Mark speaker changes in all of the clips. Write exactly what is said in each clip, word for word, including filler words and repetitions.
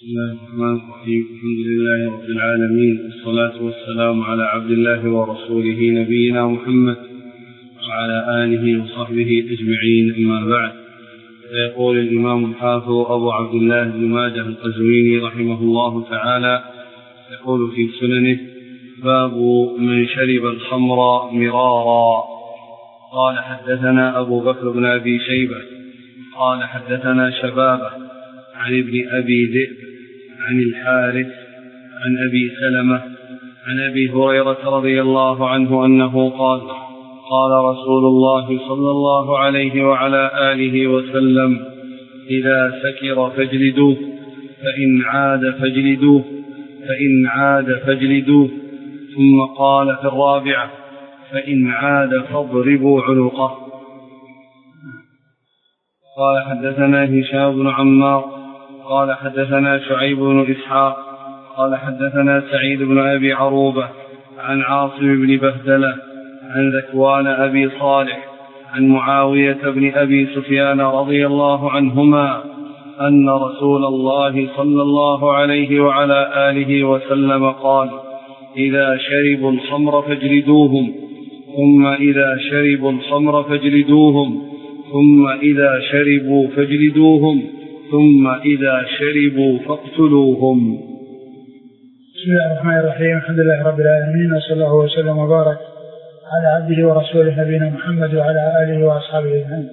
Speaker 1: بسم الله الرحمن الرحيم. الحمد لله رب العالمين، والصلاة والسلام على عبد الله ورسوله نبينا محمد وعلى آله وصحبه أجمعين، أما بعد. فيقول الإمام الحافظ أبو عبد الله بن ماجه القزويني رحمه الله تعالى، يقول في سننه: باب من شرب الخمر مرارا. قال: حدثنا أبو بكر بن أبي شيبة قال: حدثنا شبابة عن ابن أبي ذئب عن الحارث عن أبي سلمة عن أبي هريرة رضي الله عنه أنه قال: قال رسول الله صلى الله عليه وعلى آله وسلم: إذا سكر فاجلدوه، فإن عاد فاجلدوه فإن عاد فاجلدوه ثم قال في الرابعة: فإن عاد فاضربوا عنقه. قال: حدثنا هشام بن عمار قال: حدثنا شعيب بن إسحاق قال: حدثنا سعيد بن أبي عروبة عن عاصم بن بهدلة عن ذكوان أبي صالح عن معاوية بن أبي سفيان رضي الله عنهما أن رسول الله صلى الله عليه وعلى آله وسلم قال: إذا شربوا الخمر فاجلدوهم، ثم إذا شربوا الخمر فاجلدوهم، ثم إذا شربوا فاجلدوهم، ثم إذا شربوا فاقتلوهم.
Speaker 2: بسم الله الرحمن الرحيم. الحمد لله رب العالمين، وصلى الله وسلم وبارك على عبده ورسوله نبينا محمد وعلى آله وأصحابه أجمعين.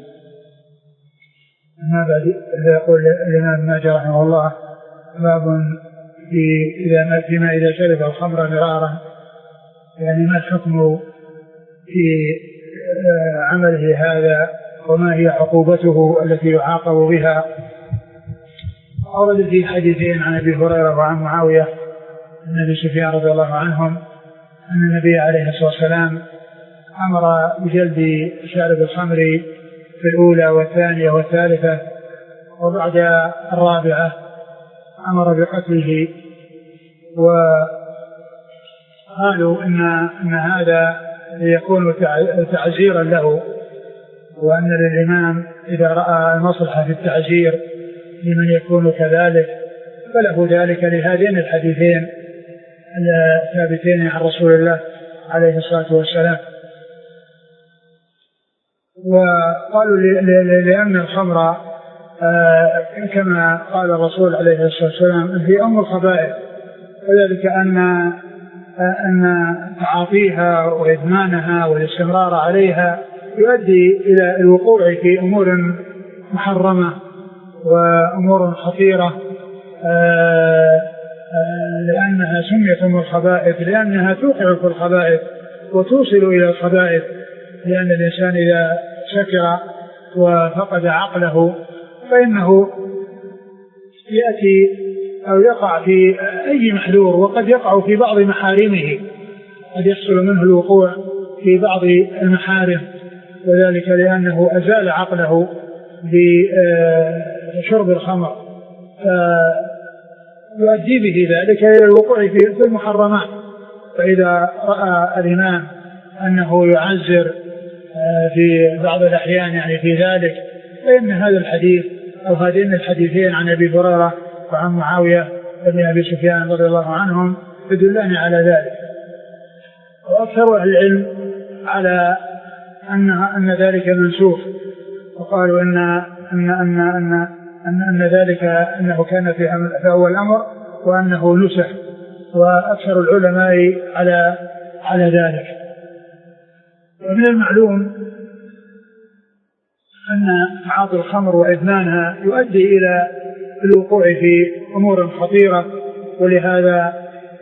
Speaker 2: أما بعد، يقول الإمام ماجه رحمه الله: باب في فيما إذا شرب الخمر مرارا، يعني ما الحكم في عمله هذا، وما هي عقوبته التي يعاقب بها. أورد في حديثين عن أبي هريرة وعن معاوية بن أبي سفيان رضي الله عنهم أن النبي عليه الصلاة والسلام أمر بجلد شارب الخمر في الأولى والثانية والثالثة، وبعد الرابعة أمر بقتله. وقالوا إن, إن هذا يكون تعزيرا له، وأن للإمام إذا رأى المصلحة في التعزير لمن يكون كذلك فله ذلك، لهذين الحديثين الثابتين عن رسول الله عليه الصلاة والسلام. وقالوا لأن الخمر كما قال الرسول عليه الصلاة والسلام في أم الخبائث، وذلك أن أن تعاطيها وإدمانها والاستمرار عليها يؤدي إلى الوقوع في أمور محرمة وأمور خطيرة، لأنها سميت أم الخبائث لأنها توقع في الخبائث وتوصل إلى الخبائث، لأن الإنسان إذا سكر وفقد عقله فإنه يأتي أو يقع في أي محذور، وقد يقع في بعض محارمه، قد يحصل منه الوقوع في بعض المحارم، وذلك لأنه أزال عقله بشرب الخمر، فيؤدي به ذلك إلى الوقوع في المحرمات. فإذا رأى الإمام أنه يعزر في بعض الأحيان يعني في ذلك، فإن هذا الحديث أو هذين الحديثين عن أبي هريرة وعن معاوية بن أبي سفيان رضي الله عنهم يدلان على ذلك. وأكثر أهل العلم على أن أن ذلك منسوخ، وقالوا أن أن أن أن أن, أن ذلك أنه كان في أول الأمر وأنه نسخ، وأكثر العلماء على على ذلك. ومن المعلوم أن تعاطي الخمر وإدمانها يؤدي إلى الوقوع في أمور خطيرة، ولهذا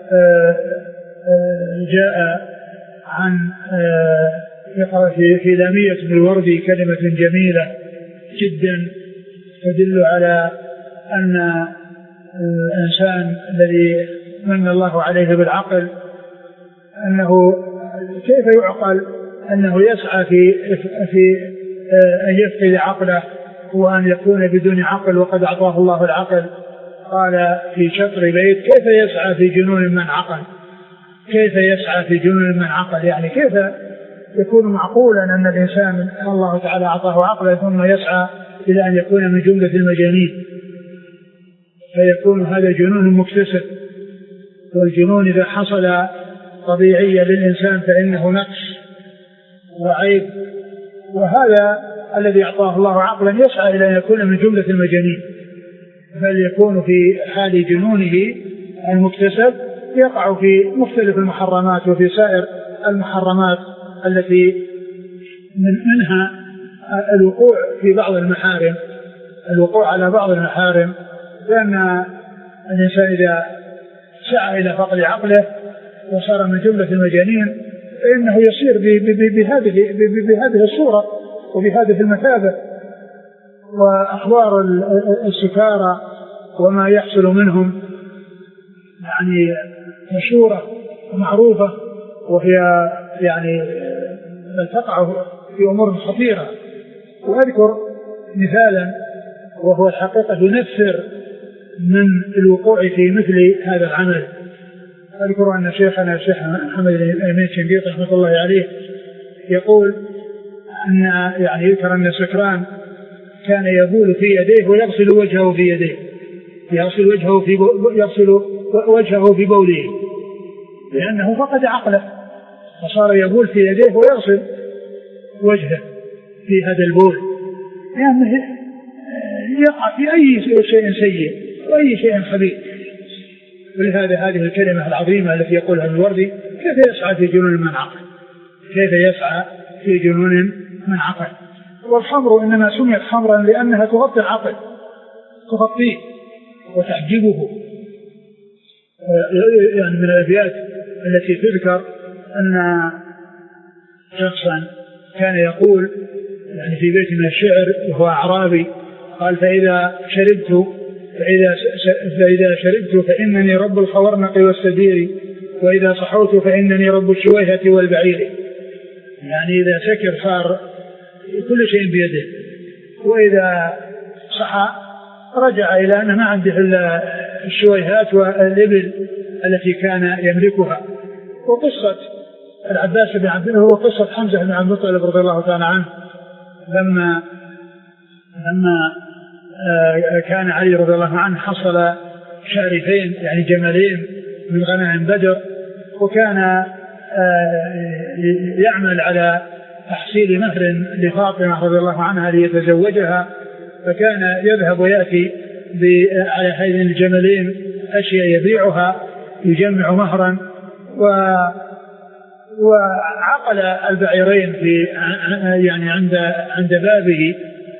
Speaker 2: جاء عن يقرأ في لامية بن الوردي كلمة جميلة جدا تدل على أن الإنسان الذي من الله عليه بالعقل أنه كيف يعقل أنه يسعى في في أن يفقد عقله وأن يكون بدون عقل وقد أعطاه الله العقل. قال في شطر بيت: كيف يسعى في جنون من عقل، كيف يسعى في جنون من عقل، يعني كيف يكون معقولا أن الإنسان الله تعالى أعطاه عقله ثم يسعى إلى أن يكون من جملة المجانين. فيكون هذا جنون مكتسب، والجنون إذا حصل طبيعيا للإنسان فإنه نقص وعيب، وهذا الذي أعطاه الله عقلا يسعى إلى أن يكون من جملة المجانين، بل يكون في حال جنونه المكتسب يقع في مختلف المحرمات وفي سائر المحرمات التي من منها الوقوع في بعض المحارم، الوقوع على بعض المحارم، لأن الإنسان إذا سعى إلى فقد عقله وصار من جملة المجانين فإنه يصير بهذه بهذه الصورة وبهذه المثابة. وأخبار السكارى وما يحصل منهم يعني مشهورة ومعروفة، وهي يعني تقع في أمور خطيرة. وأذكر مثالا وهو الحقيقة ينفر من الوقوع في مثل هذا العمل. أذكر أن شيخنا الشيخ محمد الأمين الشنقيطي رحمة الله عليه يقول أن يعني يذكر أن السكران كان يبول في يديه ويغسل وجهه في يديه، يغسل وجهه في يغسل وجهه في بوله، لأنه فقد عقله فصار يبول في يديه ويغسل وجهه في هذا البول، لأنه يقع في أي شيء سيء وأي شيء خبيث. ولهذا هذه الكلمة العظيمة التي يقولها الوردي: كيف يسعى في جنون من عقل، كيف يسعى في جنون من عقل. والخمر إنما سميت خمرا لأنها تغطي العقل، تغطيه وتحجبه. يعني من الأبيات التي تذكر أن شخصا كان يقول يعني في بيت من الشعر وهو أعرابي قال: فإذا شربت فإذا, فإذا شربت فإنني رب الخورنق والسدير، وإذا صحوت فإنني رب الشويهة والبعير. يعني إذا سكر صار كل شيء بيده، وإذا صحى رجع إلى أنه ما عنده إلا الشويهات والإبل التي كان يملكها. وقصة العباس بن عبد الله وقصة حمزة بن عبد المطلب رضي الله تعالى عنه لما لما كان علي رضي الله عنه حصل شارفين يعني جملين من غنائم بدر، وكان يعمل على تحصيل مهر لفاطمة رضي الله عنها ليتزوجها، فكان يذهب ويأتي على هذين الجملين أشياء يبيعها يجمع مهرا، و وعقل البعيرين في يعني عند عند بابه.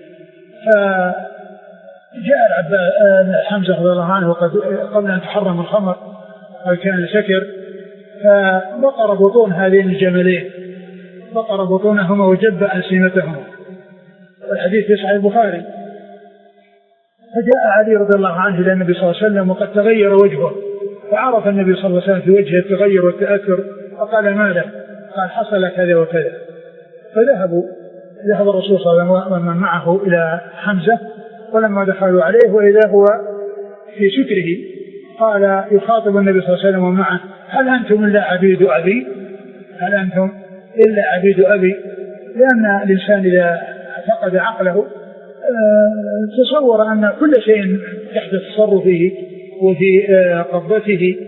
Speaker 2: فجاء حمزة رضي الله عنه قبل أن تحرم الخمر وكان سكر، فبقر بطون هذين الجملين، بقر بطونهما وجب ألسنتهما، والحديث في صحيح البخاري. فجاء علي رضي الله عنه إلى النبي صلى الله عليه وسلم وقد تغير وجهه، فعرف النبي صلى الله عليه وسلم في وجهه التغير والتأثر، فقال: ما له؟ قال: حصل كذا وكذا. فذهبوا ذهب الرسول صلى الله عليه وسلم معه إلى حمزة، ولما دخلوا عليه وإذا هو في سكره قال يخاطب النبي صلى الله عليه وسلم ومعه: هل أنتم إلا عبيد أبي؟ هل أنتم إلا عبيد أبي؟ لأن الإنسان إذا فقد عقله تصور أن كل شيء تحت تصرفه وفي قبضته،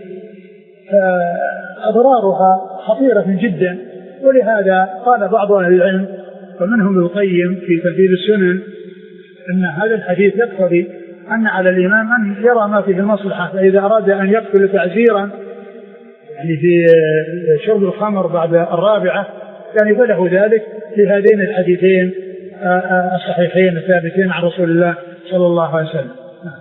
Speaker 2: فأضرارها خطيرة جدا. ولهذا قال بعض أهل العلم ومنهم ابن القيم في ترتيب السنن أن هذا الحديث يقتضي أن على الإمام أن يرى ما فيه المصلحة، فإذا أراد أن يقتل تعزيرا يعني في شرب الخمر بعد الرابعة يعني فله ذلك في هذين الحديثين الصحيحين الثابتين عن رسول الله صلى الله عليه وسلم.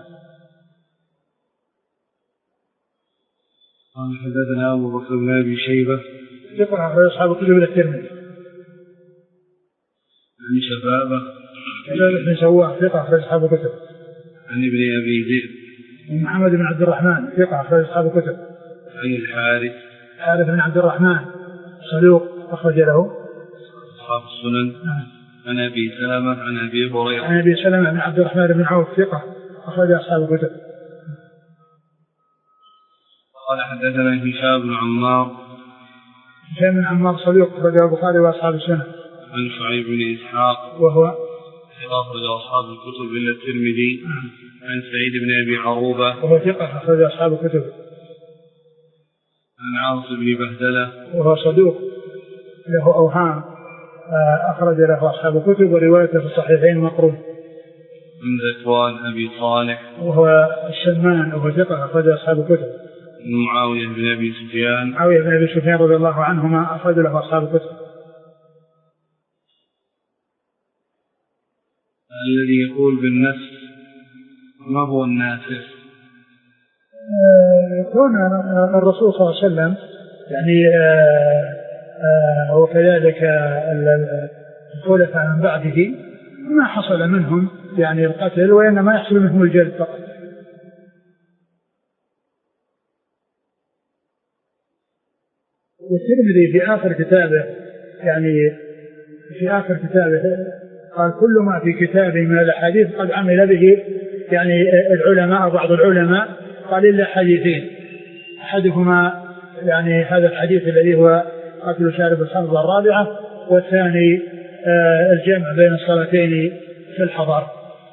Speaker 1: قال: حدثنا أبو بكر بن أبي شيبة
Speaker 2: ثقة أخرج أصحاب الكتب الترمذي.
Speaker 1: عن شبابة
Speaker 2: شبابة بن سواه ثقة أخرج أصحاب الكتب.
Speaker 1: عن ابن أبي ذئب
Speaker 2: محمد بن عبد الرحمن ثقة أخرج أصحاب الكتب.
Speaker 1: عن الحارث
Speaker 2: حارث بن عبد الرحمن صدوق أخرج له
Speaker 1: أصحاب السنن. عن أبي سلمة عن أبي هريرة
Speaker 2: عن أبي سلمة بن عبد الرحمن بن عوف ثقة أخرج أصحاب الكتب.
Speaker 1: قال: حدثنا هشام بن عمار
Speaker 2: هشام بن عمار صدوق أخرج البخاري وأصحاب السنن.
Speaker 1: عن شعيب بن إسحاق
Speaker 2: وهو
Speaker 1: أخرج أصحاب الكتب إلا الترمذي. عن سعيد بن أبي عروبة
Speaker 2: وهو ثقة أخرج أصحاب الكتب.
Speaker 1: عن عاص بن بهدلة
Speaker 2: وهو صدوق له أوهام أخرج له أصحاب الكتب وروايته في الصحيحين مقروء.
Speaker 1: من ذكوان أبي صالح
Speaker 2: وهو السمان وهو ثقة أخرج أصحاب الكتب.
Speaker 1: من معاوية بن أبي سفيان
Speaker 2: معاوية بن أبي سفيان رضي الله عنهما أخرج له أصحاب الكتب.
Speaker 1: الذي يقول بالنسخ ما هو الناسخ؟
Speaker 2: يكون الرسول صلى الله عليه وسلم يعني وكذلك الخلفاء من بعده ما حصل منهم يعني القتل وإنما يحصل منهم الجلد فقط. والترمذي في آخر كتابه يعني في آخر كتابه قال كل ما في كتابه من الأحاديث قد عمل به يعني العلماء بعض العلماء قال إلا حديثين أحدهما يعني هذا الحديث الذي هو قتل شارب الخمر الرابعة والثاني آه الجمع بين الصلاتين في الحضر.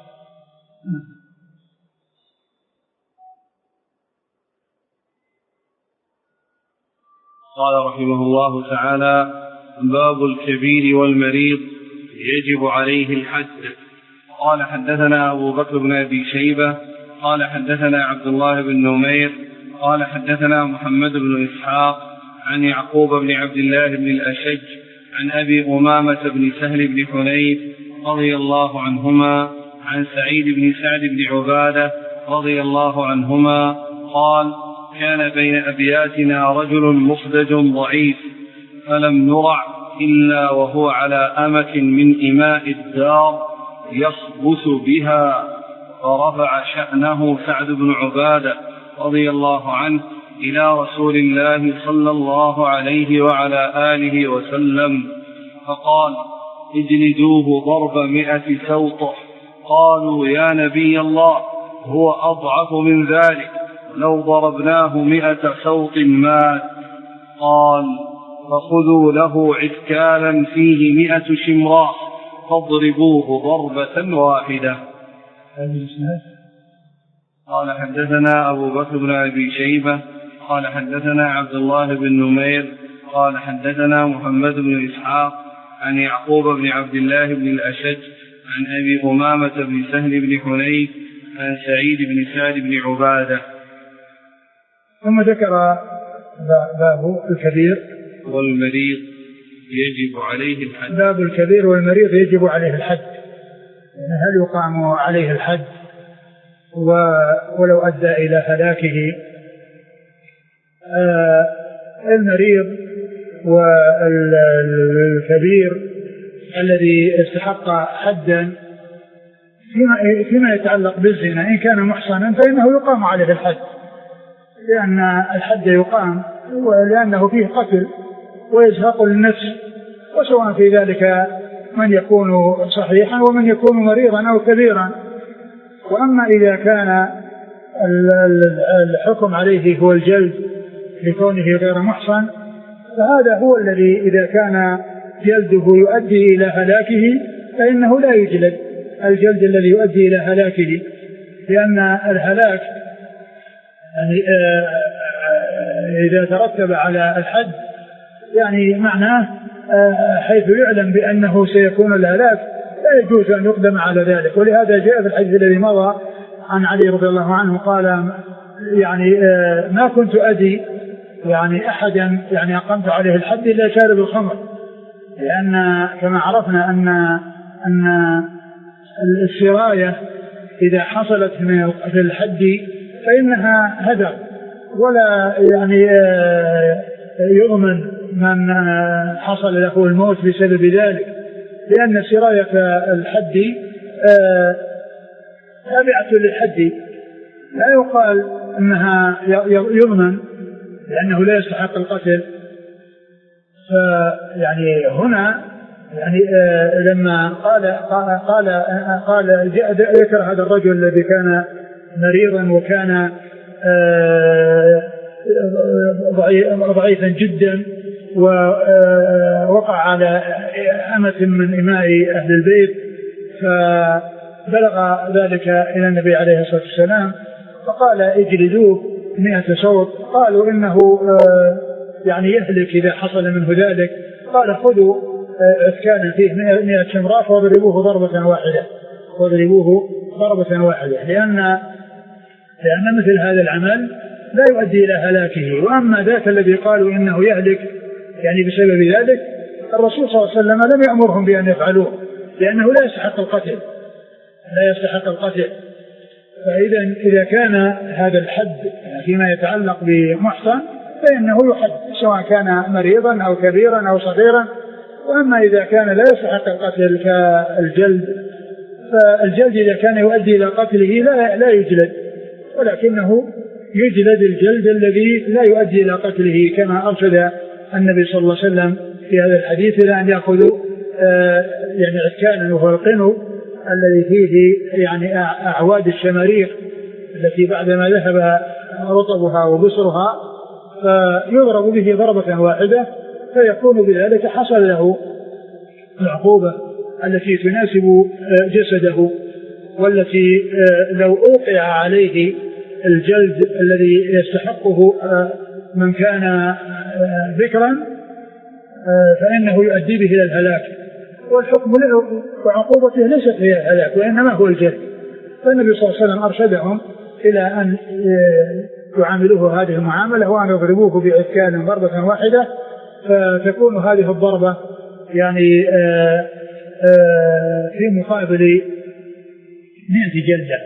Speaker 1: قال رحمه الله تعالى باب الكبير والمريض يجب عليه الحد. قال حدثنا أبو بكر بن أبي شيبة قال حدثنا عبد الله بن نمير قال حدثنا محمد بن إسحاق عن يعقوب بن عبد الله بن الأشج عن أبي أمامة بن سهل بن حنيف رضي الله عنهما عن سعيد بن سعد بن عبادة رضي الله عنهما قال كان بين أبياتنا رجل مخدج ضعيف فلم نرع إلا وهو على أمة من إماء الدار يصبث بها فرفع شأنه سعد بن عبادة رضي الله عنه إلى رسول الله صلى الله عليه وعلى آله وسلم فقال اجلدوه ضرب مئة سوطة. قالوا يا نبي الله هو أضعف من ذلك لو ضربناه مئة سوط مات. قال فخذوا له عسكالا فيه مئة شمراء فاضربوه ضربة واحدة. قال حدثنا أبو بكر بن أبي شيبة قال حدثنا عبد الله بن نمير قال حدثنا محمد بن إسحاق عن يعقوب بن عبد الله بن الأشج عن أبي أمامة بن سهل بن حنيف عن سعيد بن سعد بن عبادة.
Speaker 2: ثم ذكر باب الكبير
Speaker 1: والمريض يجب عليه الحد.
Speaker 2: باب الكبير والمريض يجب عليه الحد. هل يقام عليه الحد ولو أدى إلى هلاكه؟ آه المريض والكبير الذي استحق حدا فيما, فيما يتعلق بالزنا إن كان محصنا فإنه يقام عليه الحد، لأن الحد يقام لأنه فيه قتل ويزهق للنفس، وسواء في ذلك من يكون صحيحا ومن يكون مريضا أو كبيرا. وأما إذا كان الحكم عليه هو الجلد لكونه غير محصن فهذا هو الذي إذا كان جلده يؤدي إلى هلاكه فإنه لا يجلد الجلد الذي يؤدي إلى هلاكه، لأن الهلاك يعني إذا ترتب على الحد يعني معناه حيث يعلم بأنه سيكون الهلاك لا يجوز أن يقدم على ذلك. ولهذا جاء في الحديث الذي مضى عن علي رضي الله عنه قال يعني ما كنت أدي يعني أحدا يعني أقمت عليه الحد إلا شارب الخمر، لأن كما عرفنا أن أن السراية إذا حصلت في الحد فإنها هدر ولا يعني يؤمن من حصل له الموت بسبب ذلك، لأن سراية الحد تابعة للحد لا يقال أنها يضمن لأنه لا يستحق القتل. فيعني هنا يعني لما قال قال قال, قال ذكر هذا الرجل الذي كان مريضا وكان ضعيفا جدا ووقع على أمة من إماء أهل البيت فبلغ ذلك إلى النبي عليه الصلاة والسلام فقال اجلدوه مئة صوت. قالوا إنه يعني يهلك إذا حصل منه ذلك. قال خذوا عسكانا فيه مئة شمراء واضربوه ضربة واحدة واضربوه ضربة واحدة لأن لأن مثل هذا العمل لا يؤدي إلى هلاكه. وأما ذاك الذي قالوا إنه يهلك يعني بسبب ذلك الرسول صلى الله عليه وسلم لم يأمرهم بأن يفعلوه لأنه لا يستحق القتل لا يستحق القتل. فإذا إذا كان هذا الحد فيما يتعلق بمحصن فإنه يحد سواء كان مريضا أو كبيرا أو صغيرا. وأما إذا كان لا يستحق القتل كالجلد فالجلد إذا كان يؤدي إلى قتله لا, لا يجلد ولكنه يجلد الجلد الذي لا يؤدي إلى قتله كما أرشد النبي صلى الله عليه وسلم في هذا الحديث إلى أن يأخذوا آه يعني عكانا وهو القنو الذي فيه يعني أعواد الشماريخ التي بعدما ذهب رطبها وبصرها فيضرب به ضربة واحدة فيكون بذلك حصل له العقوبة التي تناسب جسده والتي لو أوقع عليه الجلد الذي يستحقه من كان ذكرا فإنه يؤدي به إلى الهلاك. والحكم له وعقوبته ليست هي الهلاك وإنما هو الجلد. فالنبي صلى الله عليه وسلم أرشدهم إلى أن يعاملوه هذه المعاملة وأن يضربوه بعكان ضربة واحدة فتكون هذه الضربة يعني آآ آآ في مقابل مئة جلدة.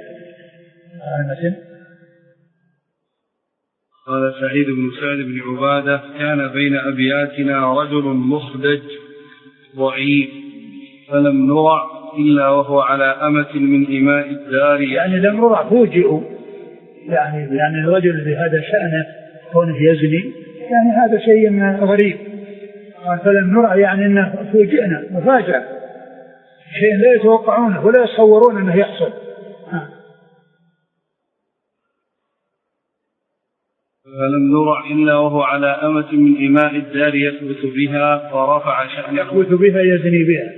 Speaker 1: قال سعيد بن سعد بن عبادة كان بين أبياتنا رجل مخدج ضعيف فلم نرع إلا وهو على أمة من إماء الدار.
Speaker 2: يعني لم نرع فوجئوا يعني يعني الرجل بهذا شأنه كونه يزني يعني هذا شيء غريب. فلم نرع يعني أنه فوجئنا مفاجأة شيء لا يتوقعونه ولا يتصورون أنه يحصل.
Speaker 1: فلم نرع إلا وهو على أمة من إماء الدار يثبت بها فرفع شأنه
Speaker 2: يثبت بها يزني بها.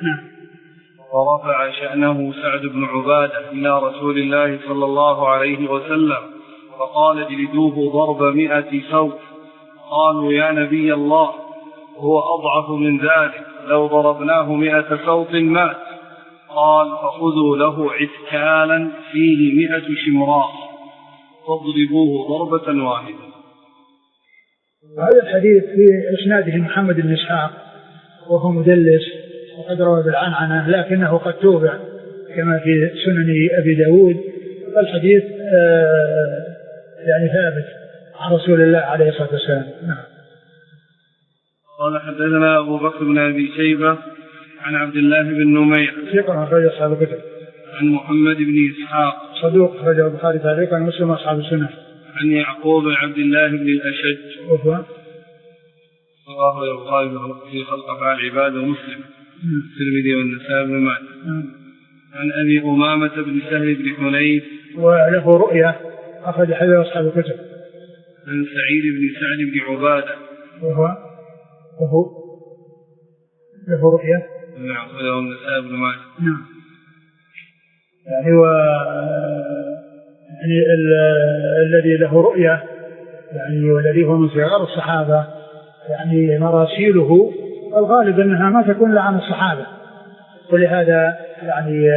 Speaker 1: ورفع شأنه سعد بن عبادة إلى رسول الله صلى الله عليه وسلم فقال اجلدوه ضرب مئة صوت. قالوا يا نبي الله هو أضعف من ذلك لو ضربناه مئة صوت مات. قال فخذوا له عسكالا فيه مئة شمراء فاضربوه ضربة واحدة.
Speaker 2: هذا الحديث في إسناده محمد بن إسحاق وهو مدلس وقد روى بالعنعنة لكنه قد توبع كما في سنن أبي داود. فالحديث آه يعني ثابت عن رسول الله عليه الصلاة والسلام. نعم.
Speaker 1: قال حدثنا أبو بكر بن أبي شيبة عن عبد الله بن نمير
Speaker 2: ثقة أخرج أصحاب الكتب.
Speaker 1: عن محمد بن إسحاق
Speaker 2: صدوق أخرج البخاري تعليقا ومسلم أصحاب السنة.
Speaker 1: عن يعقوب بن عبد الله بن الأشج
Speaker 2: وهو
Speaker 1: رواه البخاري في خلق أفعال العباد ومسلم الترمذي والنسائي بن ماجه. عن أبي أمامة بن سهل بن حنيف
Speaker 2: وله رؤيا أخرج حديث أصحاب الكتب.
Speaker 1: عن سعيد بن سعد بن عبادة
Speaker 2: وهو وهو له رؤيا
Speaker 1: أخرجه النسائي بن ماجه.
Speaker 2: نعم. يعني و يعني الذي له رؤيا يعني والذي هو من صغار الصحابة يعني مراسيله الغالب أنها ما تكون إلا عن الصحابة ولهذا يعني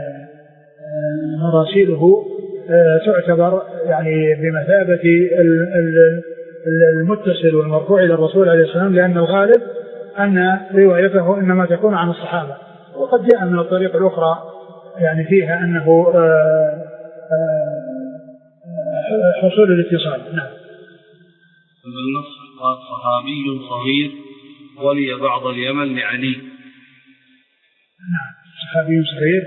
Speaker 2: مراسيله تعتبر يعني بمثابة المتصل والمرفوع إلى الرسول عليه السلام لأن الغالب أن روايته إنما تكون عن الصحابة. وقد جاء من الطريق الأخرى يعني فيها أنه حصول الاتصال. نعم.
Speaker 1: بالنص قال صحابي صغير ولي بعض اليمن لعلي.
Speaker 2: نعم صحابي صغير.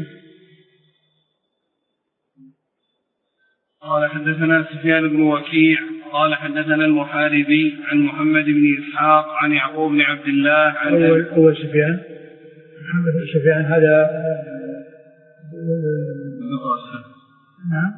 Speaker 1: قال حدثنا سفيان بن وكيع قال حدثنا المحاربي عن محمد بن إسحاق عن يعقوب بن عبد الله عن
Speaker 2: أول, أول سفيان محمد بن سفيان هذا نعم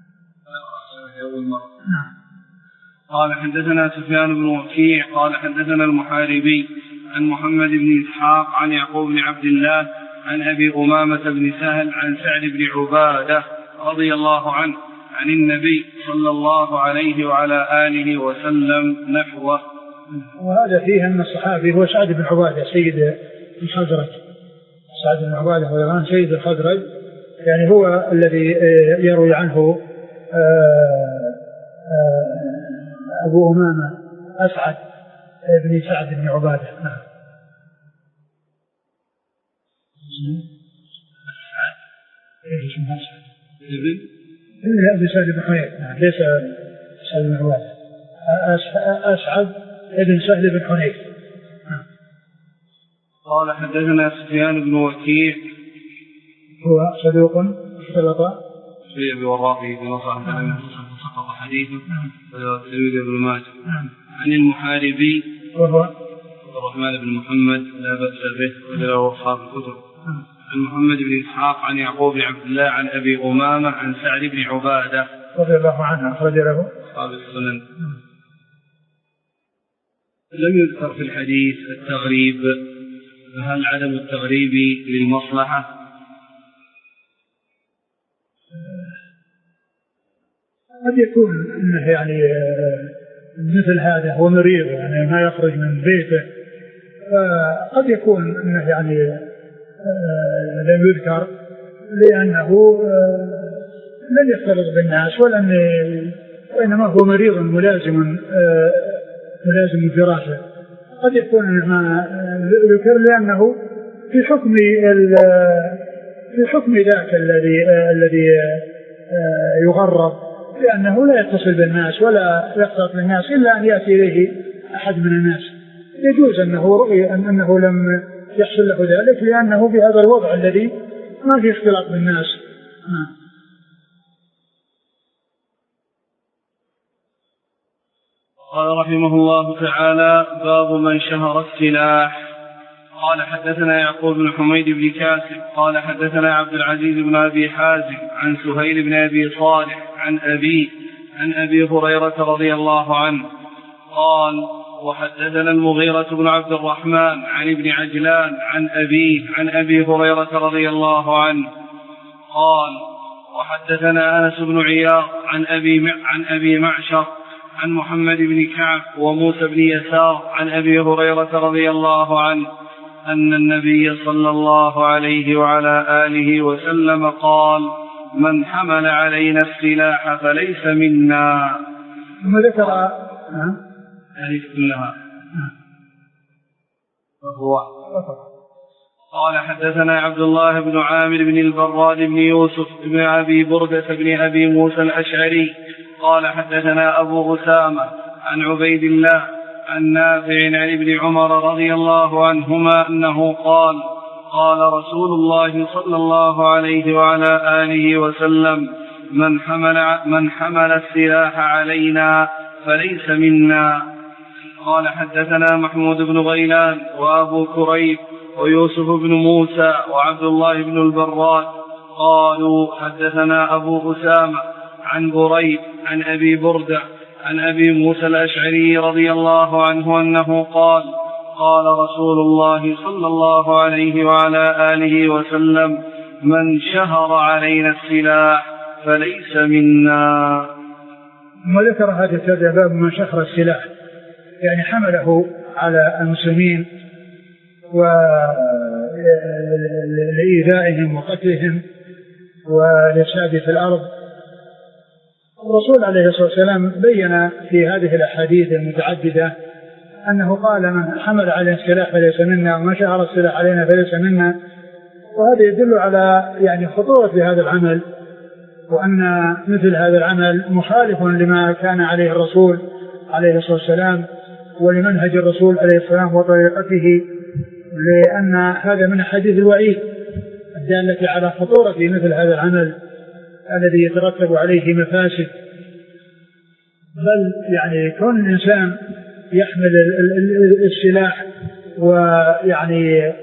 Speaker 1: نعم. قال حدثنا سفيان بن وكيع قال حدثنا المحاربي عن محمد بن إسحاق عن يعقوب بن عبد الله عن أبي أمامة بن سهل عن سعد بن عبادة رضي الله عنه عن النبي صلى الله عليه وعلى آله وسلم نحوه.
Speaker 2: وهذا فيه أن الصحابي هو سعد بن عبادة سيد الخزرج. سعد بن عبادة هو الآن سيد الخزرج، يعني هو الذي يروي عنه أبو أمامة أسعد بن سعد بن عبادة. نعم.
Speaker 1: أسعد
Speaker 2: إيش اسمه أسعد؟
Speaker 1: ابن
Speaker 2: ابن سعد بن حنيف. نعم. ليس سعد بن عبادة. أسعد ابن سهل بن حنيف. نعم.
Speaker 1: قال حدثنا سفيان بن وكيع
Speaker 2: هو صدوق اختلط
Speaker 1: في أبي وراقي في نصر سقط حديثه والترمذي بن ماجه عن المحاربي
Speaker 2: وهو
Speaker 1: عبد الرحمن بن محمد لا بأس به وله أصحاب الكتب عن محمد بن إسحاق عن يعقوب بن عبد الله عن أبي أمامة عن سعد بن عبادة
Speaker 2: رضي الله عنه أخرج له
Speaker 1: أصحاب السنن. لم يذكر في الحديث التغريب، فهل عدم التغريب للمصلحة؟
Speaker 2: قد يكون انه يعني مثل هذا هو مريض يعني ما يخرج من بيته، قد يكون انه يعني لم يذكر لانه لم يختلط بالناس ولم، وانما هو مريض ملازم ملازم الدراسه. قد يكون ما ذكر لانه في حكم في حكم ذاك الذي الذي يغرب، لأنه لا يتصل بالناس ولا يختلط بالناس إلا أن يأتي إليه أحد من الناس. يجوز أنه رؤي أن أنه لم يحصل له ذلك لأنه في هذا الوضع الذي ما في اختلاط بالناس.
Speaker 1: قال رحمه الله تعالى: باب من شهر السلاح. قال حدثنا يعقوب بن حميد بن كاسب قال حدثنا عبد العزيز بن أبي حازم عن سهيل بن أبي صالح عن أبي عن أبي هريرة رضي الله عنه قال: وحدثنا المغيرة بن عبد الرحمن عن ابن عجلان عن أبيه عن أبي هريرة رضي الله عنه قال: وحدثنا أنس بن عياض عن أبي عن أبي معشر عن محمد بن كعب وموسى بن يسار عن أبي هريرة رضي الله عنه أن النبي صلى الله عليه وعلى آله وسلم قال: من حمل علينا السلاح فليس منا.
Speaker 2: ثم ذكر
Speaker 1: هذه كلها فهو قال حدثنا عبد الله بن عامر بن البراد بن يوسف بن أبي بردة بن أبي موسى الأشعري قال حدثنا أبو أسامة عن عبيد الله عن نافع عن ابن عمر رضي الله عنهما أنه قال: قال رسول الله صلى الله عليه وعلى آله وسلم: من حمل, من حمل السلاح علينا فليس منا. قال حدثنا محمود بن غيلان وأبو كريب ويوسف بن موسى وعبد الله بن البراد قالوا حدثنا أبو أسامة عن بريد عن أبي بردة عن أبي موسى الأشعري رضي الله عنه أنه قال: قال رسول الله صلى الله عليه وعلى آله وسلم: من شهر علينا السلاح فليس منا.
Speaker 2: وذكر هذا الباب من شهر السلاح، يعني حمله على المسلمين ولإيذائهم وقتلهم والإفساد في الأرض. الرسول عليه الصلاة والسلام بين في هذه الأحاديث المتعددة أنه قال: من حمل علينا السلاح فليس منا، ومن شهر السلاح علينا فليس منا. وهذا يدل على يعني خطورة هذا العمل، وأن مثل هذا العمل مخالف لما كان عليه الرسول عليه الصلاة والسلام ولمنهج الرسول عليه الصلاة والسلام وطريقته، لأن هذا من حديث الوعيد الدالة على خطورة مثل هذا العمل الذي يترتب عليه مفاسد. بل يعني كون الإنسان يحمل السلاح ويعني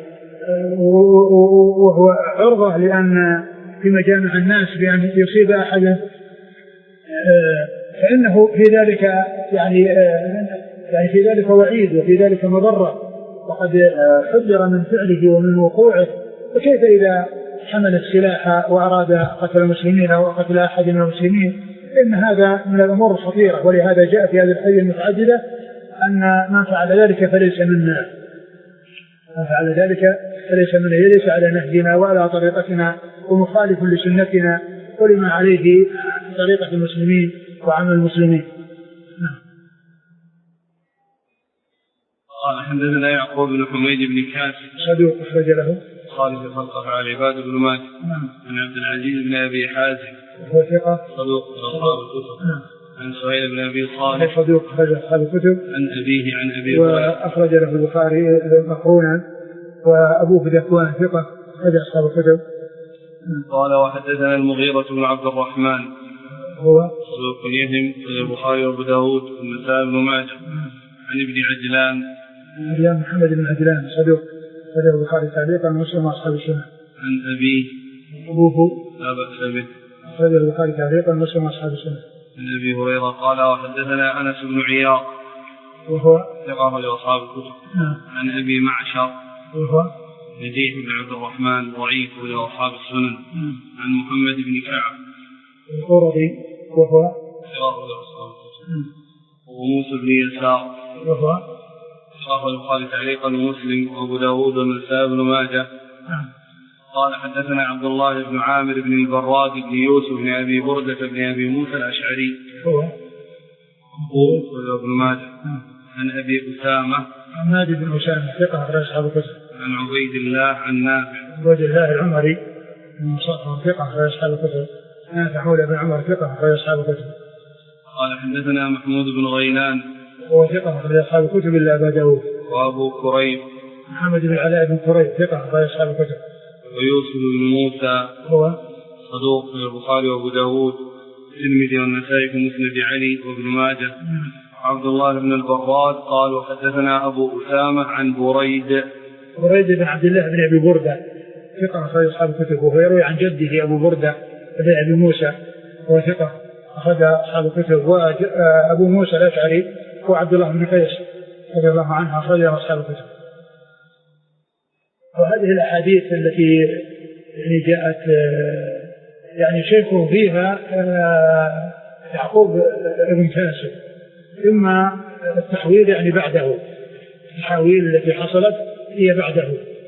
Speaker 2: وهو عرضة لأن في مجامع الناس بأن يصيب أحدا، فإنه في ذلك يعني يعني في ذلك وعيد وفي ذلك مضرة، وقد حذر من فعله ومن وقوعه فكيف إذا حمل السلاح وأراد قتل المسلمين أو قتل أحد من المسلمين؟ إن هذا من الأمور الخطيرة، ولهذا جاء في هذه الحديث المتعددة أن من فعل ذلك فليس منا، من فعل ذلك فليس منا، ليس على نهجنا وعلى طريقتنا ومخالف لسنتنا ولما عليه طريقة المسلمين وعمل المسلمين.
Speaker 1: قال حدثنا يعقوب بن حميد بن كاسب
Speaker 2: صدوق أخرج له
Speaker 1: خالد خلقه على عباد بن ماجه عن عبد العزيز بن أبي حازم
Speaker 2: وهو ثقة
Speaker 1: صدوق أصحاب الكتب عن سهيل بن أبي صالح
Speaker 2: صدوق أخرج أصحاب الكتب
Speaker 1: عن أبيه عن أبي
Speaker 2: وأخرج له البخاري مقرونا وأبوه ذكوان ثقة أخرج أصحاب الكتب.
Speaker 1: قال وحدثنا المغيرة بن عبد الرحمن
Speaker 2: هو
Speaker 1: صدوق يهم البخاري وأبو داود والنسائي بن ماجه عن ابن عجلان
Speaker 2: عجلان محمد بن عجلان صدوق أخرج البخاري تعليقا ومسلم وأصحاب السنة
Speaker 1: عن أبيه
Speaker 2: أبوه
Speaker 1: لا بأس به
Speaker 2: أخرج البخاري تعليقا ومسلم وأصحاب السنة
Speaker 1: عن أبي هريرة قال وحدثنا أنس بن عياض
Speaker 2: وهو
Speaker 1: ثقة لأصحاب الكتب عن أبي معشر
Speaker 2: وهو
Speaker 1: نجيح بن عبد الرحمن ضعيف لأصحاب السنن عن محمد بن كعب
Speaker 2: القرظي وهو
Speaker 1: ثقة لأصحاب الكتب وموسى بن يسار
Speaker 2: وهو
Speaker 1: ثقة البخاري تعليقا ومسلم وأبو داود والنسائي بن ماجه. قال حدثنا عبد الله بن عامر بن البراد بن يوسف بن أبي بردة بن أبي موسى الأشعري
Speaker 2: هو
Speaker 1: هو ابن ماجه عن أبي أسامة
Speaker 2: عن ماجد بن أسامة ثقة أخرج أصحاب الكتب
Speaker 1: عن عبيد الله عن نافع
Speaker 2: عبيد الله العمري من ثقة أخرج أصحاب الكتب نافع مولى بن عمر ثقة أخرج أصحاب الكتب.
Speaker 1: قال حدثنا محمود بن غيلان
Speaker 2: هو ثقة أخرج أصحاب الكتب إلا أبا داود
Speaker 1: وأبو كريب
Speaker 2: محمد بن علاء بن كريب ثقة أخرج أصحاب الكتب
Speaker 1: ويوسف بن موسى
Speaker 2: هو
Speaker 1: صدوق في البخاري وأبو داود الترمذي والنسائي في مسند علي وابن ماجه. عبد الله بن البراد قال وحدثنا أبو أسامة عن بريد
Speaker 2: بريد بن عبد الله بن أبي بردة ثقة أخرج أصحاب الكتب وهو يروي عن جده أبو بردة بن أبي موسى هو ثقة أخرج أصحاب الكتب. وأبو موسى الأشعري هو عبد الله بن قيس رضي الله عنه أخرج أصحاب الكتب. وهذه الأحاديث التي يعني جاءت يعني شيخه فيها يعقوب بن كاسب إما التحويل يعني بعده التحويل التي حصلت هي بعده.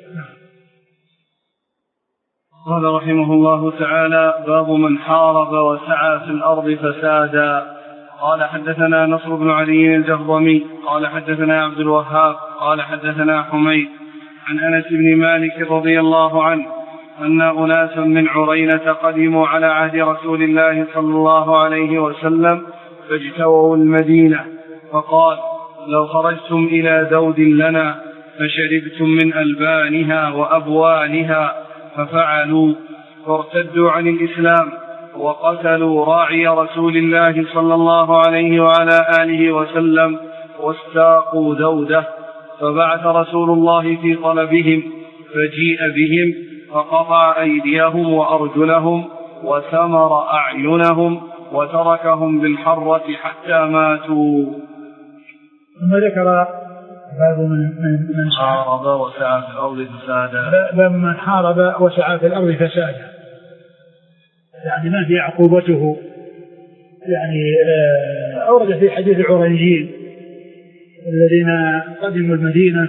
Speaker 1: قال رحمه الله تعالى باب من حارب وسعى في الأرض فسادا. قال حدثنا نصر بن علي الجهضمي قال حدثنا عبد الوهاب قال حدثنا حميد عن أنس بن مالك رضي الله عنه أن أناسا من عرينة قدموا على عهد رسول الله صلى الله عليه وسلم فاجتووا المدينة فقال لو خرجتم إلى ذود لنا فشربتم من ألبانها وأبوالها ففعلوا فارتدوا عن الإسلام وقتلوا راعي رسول الله صلى الله عليه وعلى آله وسلم واستاقوا ذوده فبعث رسول الله في طلبهم فجيء بهم فقطع أيديهم وأرجلهم وثمر أعينهم وتركهم بالحرة حتى ماتوا.
Speaker 2: ثم ذكر باب من من
Speaker 1: حارب وسعى في الأرض فسادا.
Speaker 2: باب من حارب وسعى في الأرض فسادا يعني ما في عقوبته. يعني أورد في حديث العرينيين الذين قدموا المدينة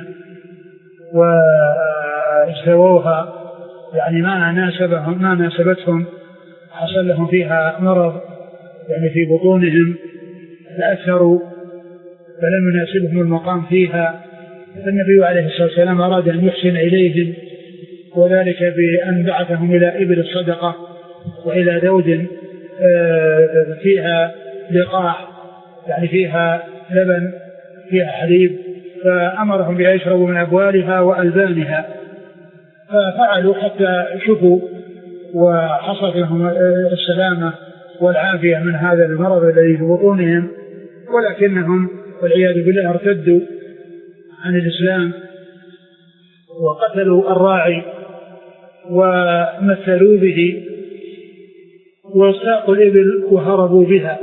Speaker 2: واجتووها يعني ما ناسبهم ما ناسبتهم حصل لهم فيها مرض يعني في بطونهم تأثروا فلم يناسبهم المقام فيها. فالنبي عليه الصلاة والسلام أراد أن يحسن إليهم وذلك بأن بعثهم إلى إبل الصدقة وإلى ذود فيها لقاح يعني فيها لبن فيها حليب فأمرهم بأن يشربوا من أبوالها وألبانها ففعلوا حتى شفوا وحصلت لهم السلامة والعافية من هذا المرض الذي في بطونهم ولكنهم والعياذ بالله ارتدوا عن الإسلام وقتلوا الراعي ومثلوا به واستاقوا الإبل وهربوا بها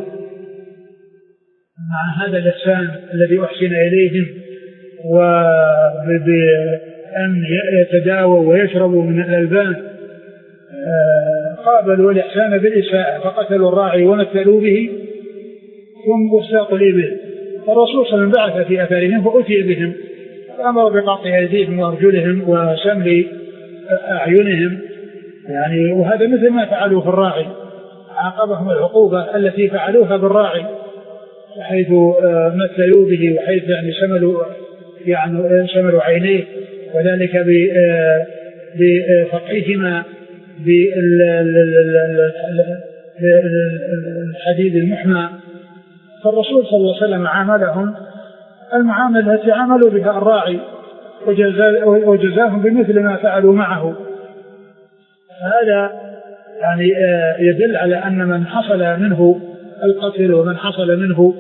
Speaker 2: مع هذا الإحسان الذي أحسن إليهم أن يتداووا ويشربوا من الألبان قابلوا الإحسان بالإساءة فقتلوا الراعي ومثلوا به ثم وساقوا الإبل. الرسول صلى الله عليه وسلم بعث في أثرهم فأتي بهم فأمر بقطع أيديهم وأرجلهم وسمل أعينهم يعني، وهذا مثل ما فعلوا في الراعي، عاقبهم العقوبة التي فعلوها بالراعي حيث مثلوا به وحيث يعني سملوا يعني سملوا عينيه وذلك بفقعهما بالحديد المحمى. فالرسول صلى الله عليه وسلم عاملهم المعاملة التي عملوا بها الراعي وجزاهم بمثل ما فعلوا معه. هذا يعني يدل على أن من حصل منه القتل ومن حصل منه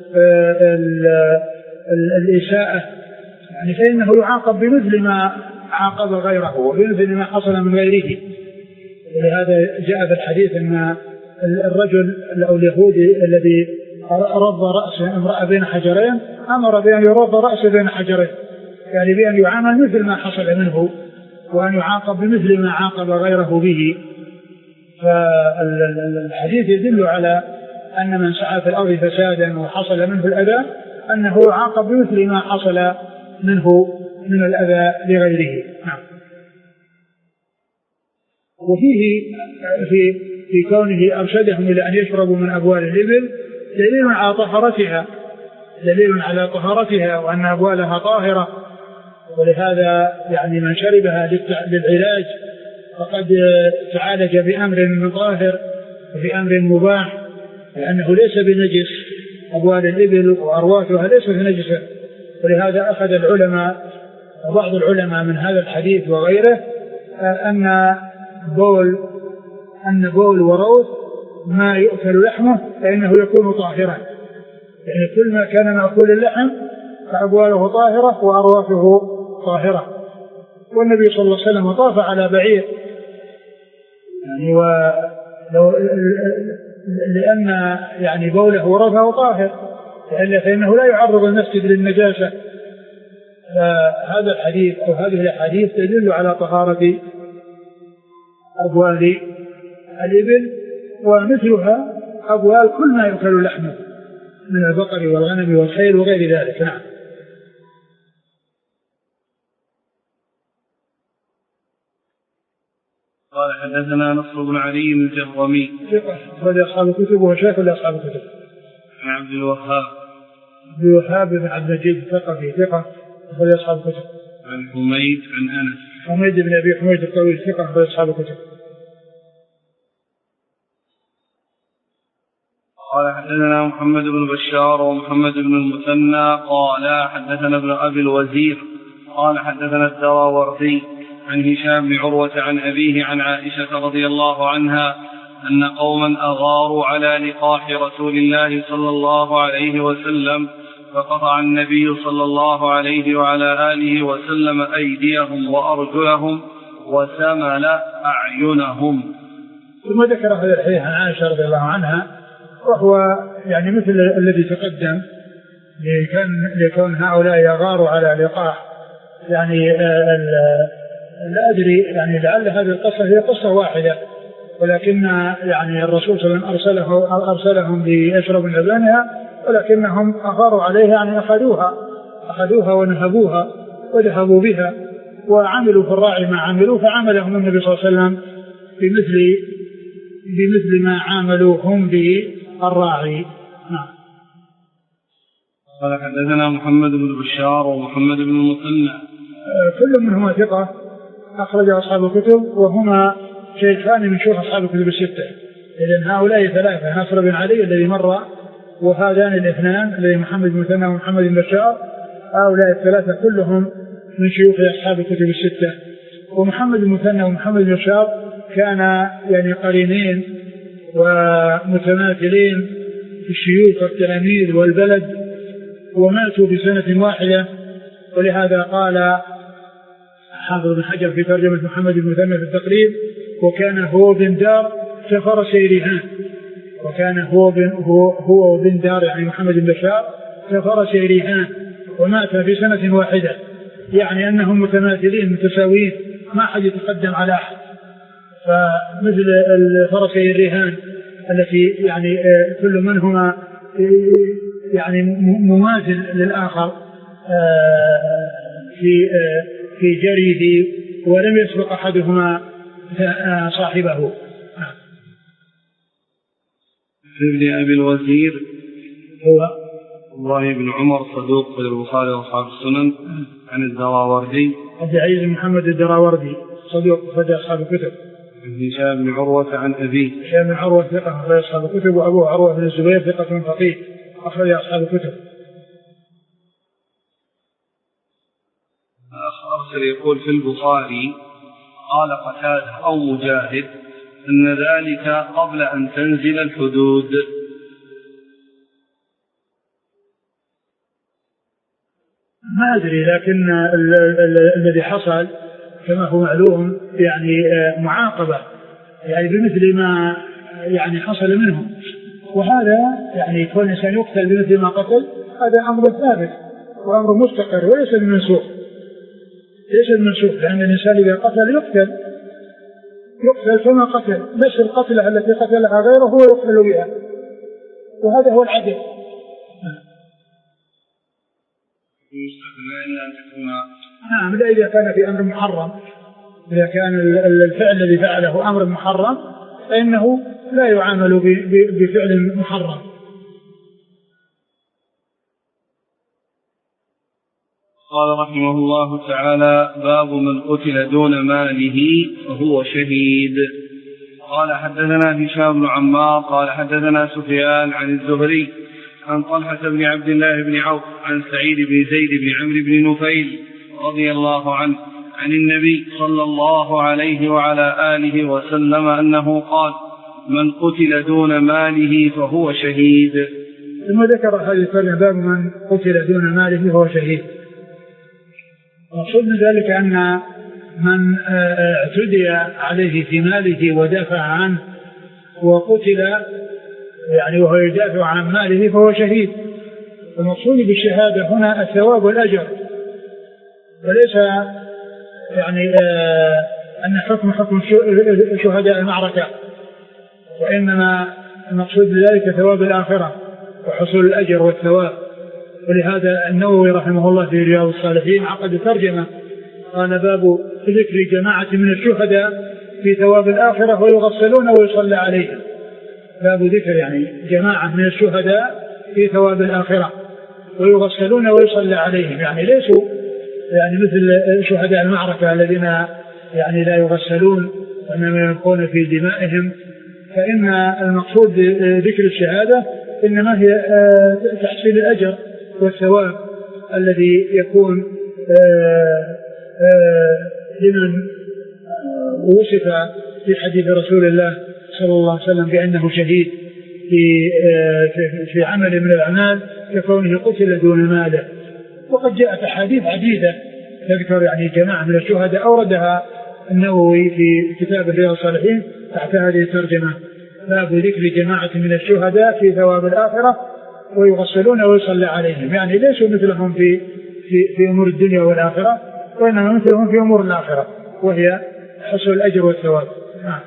Speaker 2: الإساءة يعني فإنه يعاقب بمثل ما عاقب غيره وبمثل ما حصل من غيره. ولهذا جاء في الحديث أن الرجل أو اليهودي الذي رض رأس امرأة بين حجرين أمر بأن يرض رأسه بين حجرين، يعني بأن يعامل مثل ما حصل منه وأن يعاقب بمثل ما عاقب غيره به. فالحديث يدل على أن من سعى في الأرض فسادا وحصل منه الأذى أنه يعاقب بمثل ما حصل منه من الأذى لغيره. نعم. وفيه في في كونه أرشدهم إلى أن يشربوا من أبوال الإبل دليل على طهارتها دليل على طهارتها وأن أبوالها طاهرة، ولهذا يعني من شربها للعلاج فقد تعالج بأمر طاهر وبأمر مباح لأنه ليس بنجس، أبوال الإبل وأرواثها ليس بنجسة. ولهذا أخذ العلماء وبعض العلماء من هذا الحديث وغيره أن بول أن بول وروث ما يؤكل لحمه فإنه يكون طاهرا، يعني كل ما كان مأكول اللحم فأبواله طاهرة وأرواثه طاهرة. والنبي صلى الله عليه وسلم طاف على بعير يعني ولو لأن يعني بوله ورثه طاهر إلا فإنه لا يعرض المسجد للنجاسة. فهذا الحديث أو هذه الأحاديث تدل على طهارة أبوال الإبل ومثلها أبوال كل ما يؤكل لحمه من البقر والغنم والخيل وغير ذلك. نعم.
Speaker 1: قال حدثنا نصر بن علي الجهضمي
Speaker 2: ثقة أخرج أصحاب الكتب وهو شيخ لأصحاب الكتب.
Speaker 1: عن عبد الوهاب
Speaker 2: عبد الوهاب بن عبد المجيد الثقفي ثقة أخرج أصحاب الكتب.
Speaker 1: عن حميد عن أنس
Speaker 2: حميد بن أبي حميد الطويل ثقة أخرج أصحاب الكتب.
Speaker 1: قال حدثنا محمد بن بشار ومحمد بن المثنى قال حدثنا ابن أبي الوزير قال حدثنا الدراوردي عن هشام بن عروة عن أبيه عن عائشة رضي الله عنها أن قوما أغاروا على لقاح رسول الله صلى الله عليه وسلم فقطع النبي صلى الله عليه وعلى آله وسلم أيديهم وأرجلهم وسمل أعينهم.
Speaker 2: ثم ذكر هذا الحديث عن عائشة رضي الله عنها وهو يعني مثل الذي تقدم لكون هؤلاء يغاروا على لقاح يعني لا أدري يعني لعل هذه القصة هي قصة واحدة ولكن يعني الرسول صلى الله عليه وسلم أرسله أرسلهم ليشربوا من لبنها ولكنهم أغاروا عليها يعني أخذوها أخذوها ونهبوها وذهبوا بها وعملوا في الراعي ما عملوا فعملهم النبي صلى الله عليه وسلم بمثل بمثل ما عاملوا هم بالراعي. نعم.
Speaker 1: قال حدثنا محمد بن بشار ومحمد بن المثنى
Speaker 2: كل منهما ثقة أخرج أصحاب الكتب وهما شيخان من شيوخ أصحاب الكتب الستة. إذن هؤلاء ثلاثة نصر بن علي الذي مر وهذان الاثنان الذي محمد بن المثنى ومحمد بن بشار هؤلاء الثلاثة كلهم من شيوخ أصحاب الكتب الستة. ومحمد بن المثنى ومحمد بن بشار كان يعني قرينين ومتماثلين في الشيوخ والتلاميذ والبلد وماتوا بسنة واحدة. ولهذا قال حافظ بن حجر في ترجمة محمد بن المثنى في التقريب وكان هو بن دار كفر سيرهان وكان هو بن هو هو بن دار يعني محمد بن بشار كفر سيرهان ومات في سنة واحدة يعني أنهم متماثلين متساويين، ما أحد يتقدم على أحد. فمثل الفرسي الرهان التي يعني كل منهما يعني مماثل للآخر في في جريه ولم يسبق أحدهما صاحبه.
Speaker 1: ابن أبي الوزير
Speaker 2: هو
Speaker 1: الله بن عمر صدوق في البخاري وأصحاب السنن. عن الدراوردي
Speaker 2: عبد العزيز بن محمد الدراوردي صدوق في أصحاب الكتب.
Speaker 1: عن هشام بن عروة عن أبيه
Speaker 2: هشام بن عروة ثقة أخرج أصحاب الكتب، وأبوه عروة بن الزبير ثقة فقيه أخرج أصحاب الكتب.
Speaker 1: أرسل يقول في البخاري قال قتادة أو مجاهد أن ذلك قبل أن تنزل الحدود.
Speaker 2: ما أدري، لكن الذي حصل كما هو معلوم يعني معاقبة يعني بمثل ما يعني حصل منهم، وهذا يعني يكون الإنسان يقتل بمثل ما قتل، هذا أمر ثابت وأمر مستقر وليس المنسوخ، ليس المنسوخ، لأن الإنسان إذا قتل يقتل يقتل كما قتل، نفس القتلة التي قتلها غيره هو يقتل بها، وهذا هو العدل. نعم، إلا إذا كان في أمر محرم، إذا كان الفعل الذي فعله أمر محرم فإنه لا يعامل بفعل محرم.
Speaker 1: قال رحمه الله تعالى: باب من قتل دون ماله فهو شهيد. قال حدثنا هشام بن عمار قال حدثنا سفيان عن الزهري عن طلحة بن عبد الله بن عوف عن سعيد بن زيد بن عمرو بن نفيل رضي الله عنه عن النبي صلى الله عليه وعلى آله وسلم أنه قال: من قتل دون ماله فهو شهيد.
Speaker 2: ثم ذكر هذه الكلمة: باب من قتل دون ماله فهو شهيد. وصل من ذلك أن من اعتدي عليه في ماله ودافع عنه وقتل يعني وهو يدافع عن ماله فهو شهيد. المقصود بالشهادة هنا الثواب والأجر، وليس يعني أن حكم حكم شهداء المعركة، وإنما المقصود بذلك ثواب الآخرة وحصول الأجر والثواب. ولهذا النووي رحمه الله في رياض الصالحين عقد ترجمة قال: باب ذكر جماعة من الشهداء في ثواب الآخرة ويغسلون ويصلى عليهم. باب ذكر يعني جماعة من الشهداء في ثواب الآخرة ويغسلون ويصلى عليهم، يعني ليسوا يعني مثل شهداء المعركة الذين يعني لا يغسلون وإنما يلقون في دمائهم. فإن المقصود بذكر الشهادة إنما هي تحصيل الأجر والثواب الذي يكون لمن وصف في حديث رسول الله صلى الله عليه وسلم بأنه شهيد في في عمل من الأعمال ككونه قتل دون ماله. وقد جاءت أحاديث عديدة تذكر يعني جماعة من الشهداء أوردها النووي في كتاب رياض الصالحين تحت هذه الترجمة: باب ذكر جماعة من الشهداء في ثواب الآخرة ويغسلون ويصلى عليهم، يعني ليسوا مثلهم في في في أمور الدنيا والآخرة، وإنما مثلهم في أمور الآخرة وهي حصول الأجر والثواب. نعم.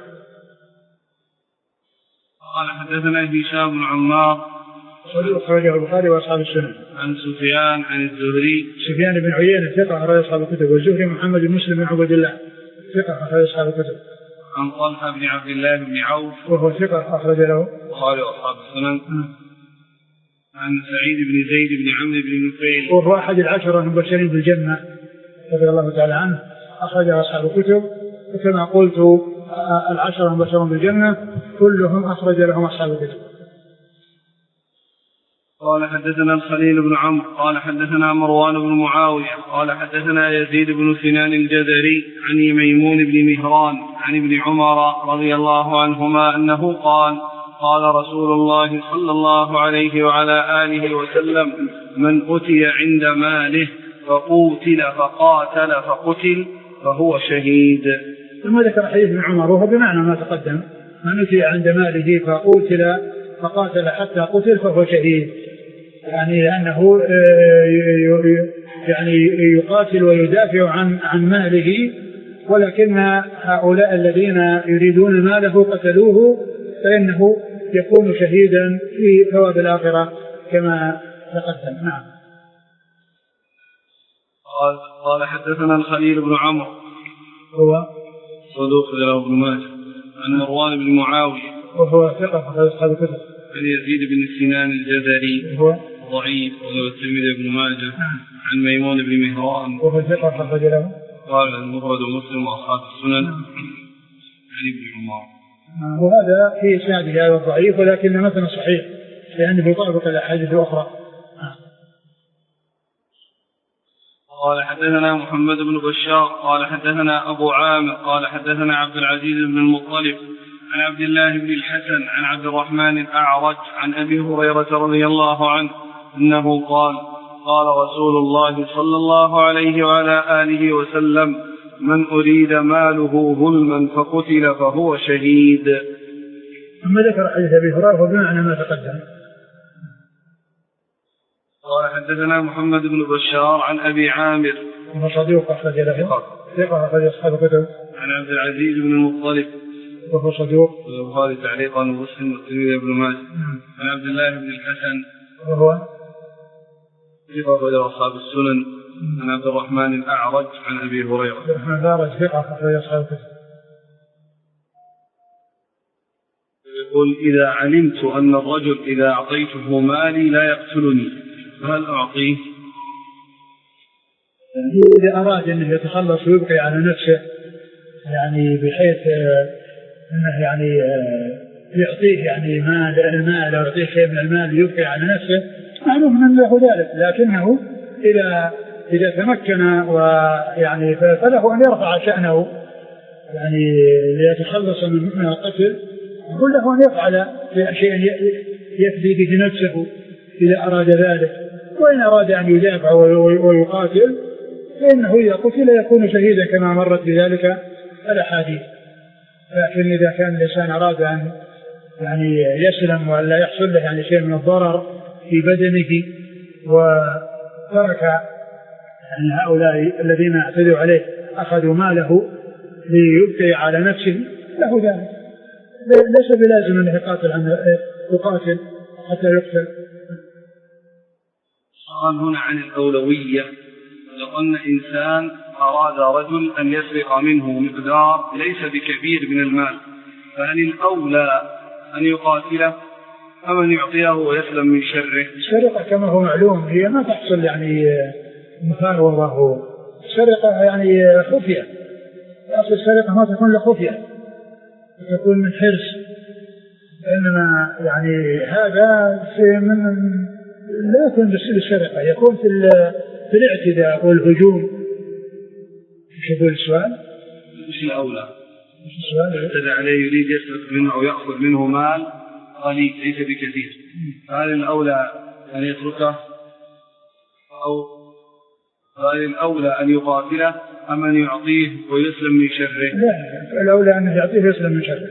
Speaker 1: قال حدثنا هشام بن عمار
Speaker 2: أخرجه البخاري وأصحاب السنن.
Speaker 1: عن سفيان عن الزهري
Speaker 2: سفيان بن عيينة ثقة أخرج أصحاب الكتب، والزهري محمد بن مسلم بن عبد الله ثقة أخرج أصحاب الكتب.
Speaker 1: عن طلحة بن عبد الله بن عوف
Speaker 2: وهو ثقة أخرج له
Speaker 1: البخاري وأصحاب السنن. عن سعيد بن زيد بن عمرو بن نفيل
Speaker 2: وهو أحد العشرة المبشرين بالجنة رضي الله تعالى عنه أخرج أصحاب الكتب، وكما قلت العشرة المبشرون بالجنة كلهم أخرج لهم أصحاب الكتب.
Speaker 1: قال حدثنا الخليل بن عمرو قال حدثنا مروان بن معاوية قال حدثنا يزيد بن سنان الجزري عن ميمون بن مهران عن ابن عمر رضي الله عنهما أنه قال: قال رسول الله صلى الله عليه وعلى آله وسلم: من أتي عند ماله فقوتل فقاتل فقتل فهو شهيد.
Speaker 2: ثم ذكر حديث ابن عمر وهو بمعنى ما تقدم: من أتي عند ماله فقوتل فقاتل حتى قتل فهو شهيد، يعني لأنه يعني يقاتل ويدافع عن عن ماله، ولكن هؤلاء الذين يريدون ماله قتلوه فإنه يكون شهيدا في ثواب الآخرة كما تقدم. نعم.
Speaker 1: قال قال حدثنا الخليل بن عمرو
Speaker 2: هو
Speaker 1: صدوق له ابن ماجه عن مروان بن معاوية
Speaker 2: وهو ثقة في أصحاب الكتب.
Speaker 1: عن يزيد بن سنان الجزري
Speaker 2: هو
Speaker 1: ضعيف وله الترمذي بن ماجه. عن ميمون بن مهران
Speaker 2: وهو ثقة أخرج له
Speaker 1: قال المفرد مسلم وأصحاب السنن عن ابن عمر.
Speaker 2: وهذا في إسناده هذا ضعيف ولكن مثلا صحيح لأنه يطابق الأحاديث الأخرى.
Speaker 1: قال حدثنا محمد بن بشار قال حدثنا أبو عامر قال حدثنا عبد العزيز بن المطلب عن عبد الله بن الحسن عن عبد الرحمن الأعرج عن أبي هريرة رضي الله عنه أنه قال قال رسول الله صلى الله عليه وعلى آله وسلم من أريد ماله ظلما فقتل فهو شهيد.
Speaker 2: ثم ذكر حديث أبي هريرة وبمعنى ما تقدم.
Speaker 1: قال حدثنا محمد بن بشار عن أبي عامر
Speaker 2: وهو صديق أخرج له ثقة أخرج أصحاب الكتب.
Speaker 1: عن عبد العزيز بن المطلب
Speaker 2: وهو صدوق
Speaker 1: البخاري تعليقا ومسلم والترمذي بن ماجه. عن عبد الله بن الحسن
Speaker 2: وهو
Speaker 1: ثقة أخرج أصحاب السنن. عن عبد الرحمن الأعرج عن أبي هريرة
Speaker 2: عبد الرحمن الأعرج ثقة أخرج أصحاب الكتب.
Speaker 1: يقول إذا علمت أن الرجل إذا أعطيته مالي لا يقتلني هل أعطيه؟
Speaker 2: إذا أراد أنه يتخلص ويبقي على نفسه يعني بحيث أنه يعني يعطيه يعني مال المال أو يعطيه شيء من المال يبقي على نفسه معلوم من له ذلك، لكنه إذا إذا تمكن ويعني فله أن يرفع شأنه يعني ليتخلص من القتل يقول له أن يفعل شيئا يفدي به نفسه إذا أراد ذلك، وإن أراد أن يدافع ويقاتل فإنه إذا قتل يكون شهيدا كما مرت بذلك الأحاديث. لكن إذا كان الإنسان أراد أن يعني يسلم ولا يحصل له يعني شيء من الضرر في بدنه وترك يعني هؤلاء الذين اعتدوا عليه أخذوا ماله ليبقي على نفسه له ذلك، ليس بلازم أنه يقاتل عن يقاتل حتى يقتل.
Speaker 1: قال هنا عن الأولوية، لو أن إنسان أراد رجل أن يسرق منه مقدار ليس بكبير من المال فهل الأولى أن يقاتله أم أن يعطيه ويسلم من شره؟
Speaker 2: السرقة كما هو معلوم هي ما تحصل يعني مفاوضة، السرقة يعني خفية، أصل السرقة ما تكون لخفية تكون من حرص، إنما يعني هذا من لا يكون بالسرقة، يكون في في الاعتداء والهجوم. ايش يقول السؤال؟
Speaker 1: ايش الأولى؟ السؤال اعتدى عليه يريد يسرق منه أو يأخذ منه مال قليل ليس بكثير، هل الأولى أن يتركه أو هل الأولى أن يقاتله أم أن يعطيه ويسلم من شره؟
Speaker 2: لا، الأولى أن يعطيه ويسلم من شره.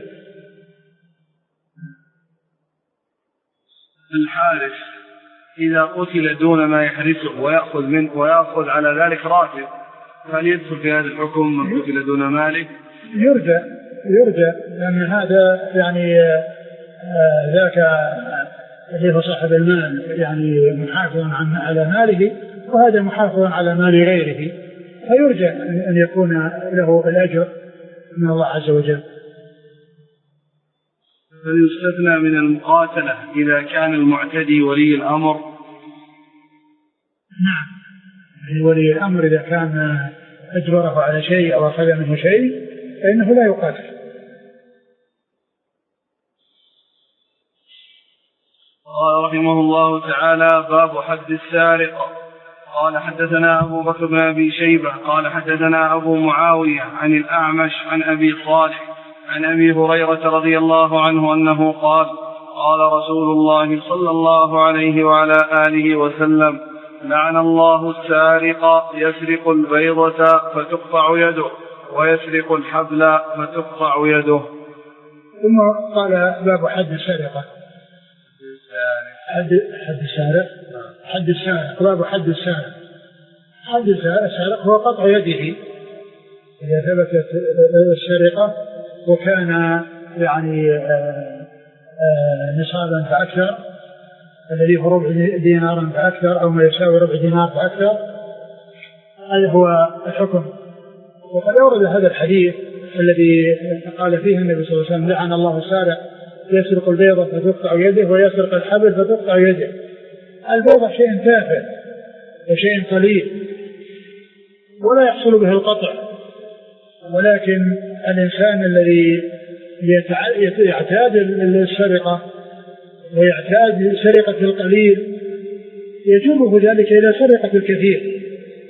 Speaker 1: الحارس إذا قتل دون ما يحرسه ويأخذ منه ويأخذ على ذلك راتب هل يدخل في هذا الحكم من قتل دون ماله؟
Speaker 2: يرجى يرجى لأن هذا يعني آه ذاك اللي هو صاحب المال يعني محافظ على ماله وهذا محافظ على مال غيره، فيرجى أن يكون له الأجر من الله عز وجل.
Speaker 1: فيستثنى من المقاتلة إذا كان المعتدي ولي الأمر؟
Speaker 2: نعم، ولي الأمر إذا كان أجبره على شيء أو أخذ منه شيء فإنه لا يقاتل.
Speaker 1: قال رحمه الله تعالى باب حد السارق. قال حدثنا أبو بكر بن أبي شيبة قال حدثنا أبو معاوية عن الأعمش عن أبي صالح عن أبي هريرة رضي الله عنه أنه قال قال رسول الله صلى الله عليه وعلى آله وسلم لعن الله السارق يسرق البيضة فتقطع يده ويسرق الحبل فتقطع يده.
Speaker 2: ثم قال باب حد السارقة. حد حد السارق حد السارق باب حد السارق. حد السارق هو قطع يده إذا ثبتت السرقة وكان يعني نصابا فأكثر، الذي هو ربع دينار فأكثر أو ما يساوي ربع دينار فأكثر، هذا هو الحكم. وقد أورد هذا الحديث الذي قال فيه النبي صلى الله عليه وسلم: لعن الله السارق يسرق البيضة فتقطع يده ويسرق الحبل فتقطع يده. البيضة شيء تافه وشيء قليل ولا يحصل به القطع، ولكن الإنسان الذي يعتاد السرقة ويعتاد سرقة القليل يجره ذلك إلى سرقة الكثير،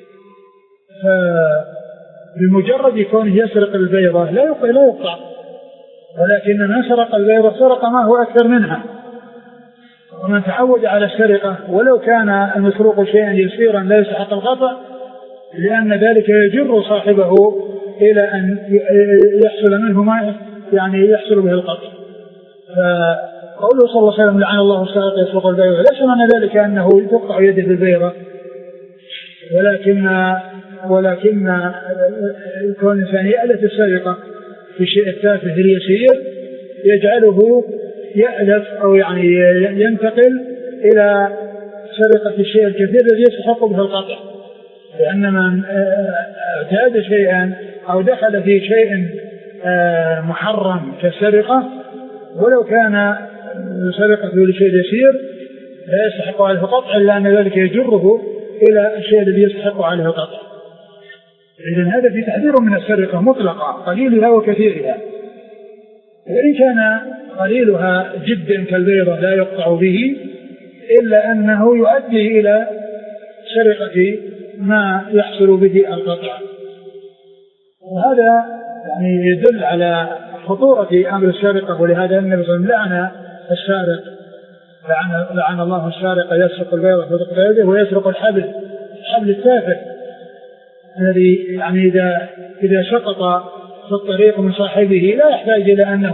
Speaker 2: فبمجرد كونه يسرق البيضة لا يقطع، ولكن من سرق البيضة سرق ما هو أكثر منها. ومن تعود على السرقة ولو كان المسروق شيئا يسيرا لا يستحق القطع، لأن ذلك يجر صاحبه إلى أن يحصل منه ما يعني يحصل به القطع. فقوله صلى الله عليه وسلم: لعن الله السارق يسرق البيضة، ليس معنى ذلك أنه تقطع يده في البيضة، ولكن ولكن كون الإنسان يألف السرقة في الشيء التافه اليسير يجعله يألف أو يعني ينتقل إلى سرقة الشيء الكثير الذي يستحق به القطع، لأن من اعتاد شيئا أو دخل في شيء محرم كالسرقة ولو كان سرقته لشيء يسير لا يستحق عليه القطع، إلا أن ذلك يجره إلى الشيء الذي يستحق عليه القطع. إذن هذا في تحذير من السرقة مطلقة قليلها وكثيرها، وإن كان قليلها جدا كالبيضة لا يقطع به، إلا أنه يؤدي إلى سرقة ما يحصل به القطع. وهذا يعني يدل على خطورة أمر السرقة، ولهذا النبي صلى الله عليه وسلم لعن السارق، لعن, لعن الله السارق يسرق البيضة فتقطع يده ويسرق الحبل، الحبل التافه الذي يعني إذا إذا سقط في الطريق من صاحبه لا يحتاج إلى أنه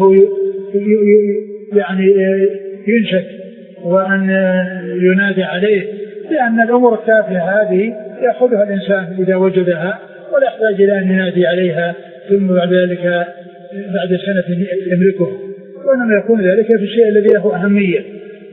Speaker 2: يعني ينشك وأن ينادي عليه، لأن الأمور التافهة هذه يأخذها الإنسان إذا وجدها ولا يحتاج إلى أن ينادي عليها ثم بعد ذلك بعد سنة يملكه، وإنما يكون ذلك في الشيء الذي له أهمية.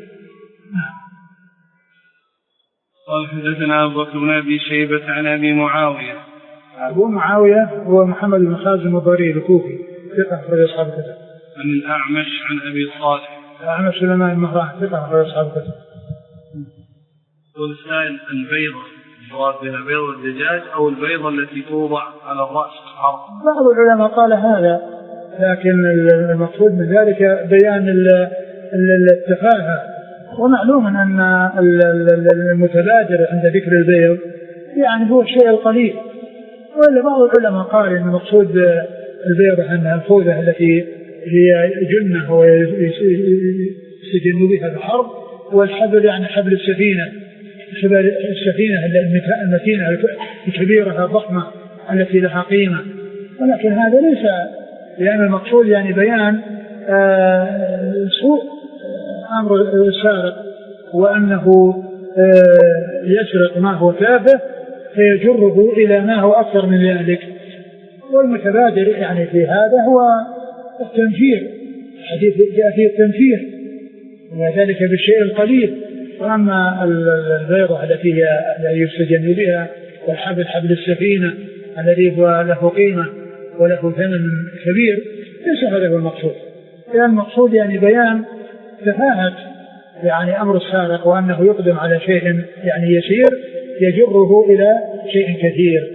Speaker 1: قال: حدثنا أبو بكر بن أبي شيبة عن أبي معاوية.
Speaker 2: أبو معاوية هو محمد بن خازم الضرير الكوفي ثقة أخرج أصحاب الكتب.
Speaker 1: عن الأعمش عن أبي صالح.
Speaker 2: الأعمش سليمان بن مهران ثقة أخرج أصحاب الكتب.
Speaker 1: والسائل: البيضة مراد بها بيض الدجاج أو البيضة التي توضع على الرأس الحرب؟
Speaker 2: بعض العلماء قال هذا، لكن المقصود من ذلك بيان التفاهة، ومعلوم أن المتبادر عند ذكر البيض يعني هو الشيء القليل، وإلا بعض العلماء قال أن المقصود البيضة أنها الفوذة التي هي جنة ويستجن بها الحرب، والحبل يعني حبل السفينة، السفينة المتينة الكبيرة الضخمة التي لها قيمة، ولكن هذا ليس، لأن المقصود يعني بيان سوء أمر السارق وأنه يسرق ما هو تافه فيجره إلى ما هو أكثر من ذلك. والمتبادر يعني في هذا هو التنفير، الحديث جاء فيه التنفير وذلك بالشيء القليل. وأما البيضة التي هي يستجن بها والحبل حبل السفينة الذي هو له قيمة وله ثمن كبير ليس هذا هو المقصود، لأن المقصود يعني بيان تفاهة يعني أمر السارق، وأنه يقدم على شيء يعني يسير يجره إلى شيء كثير.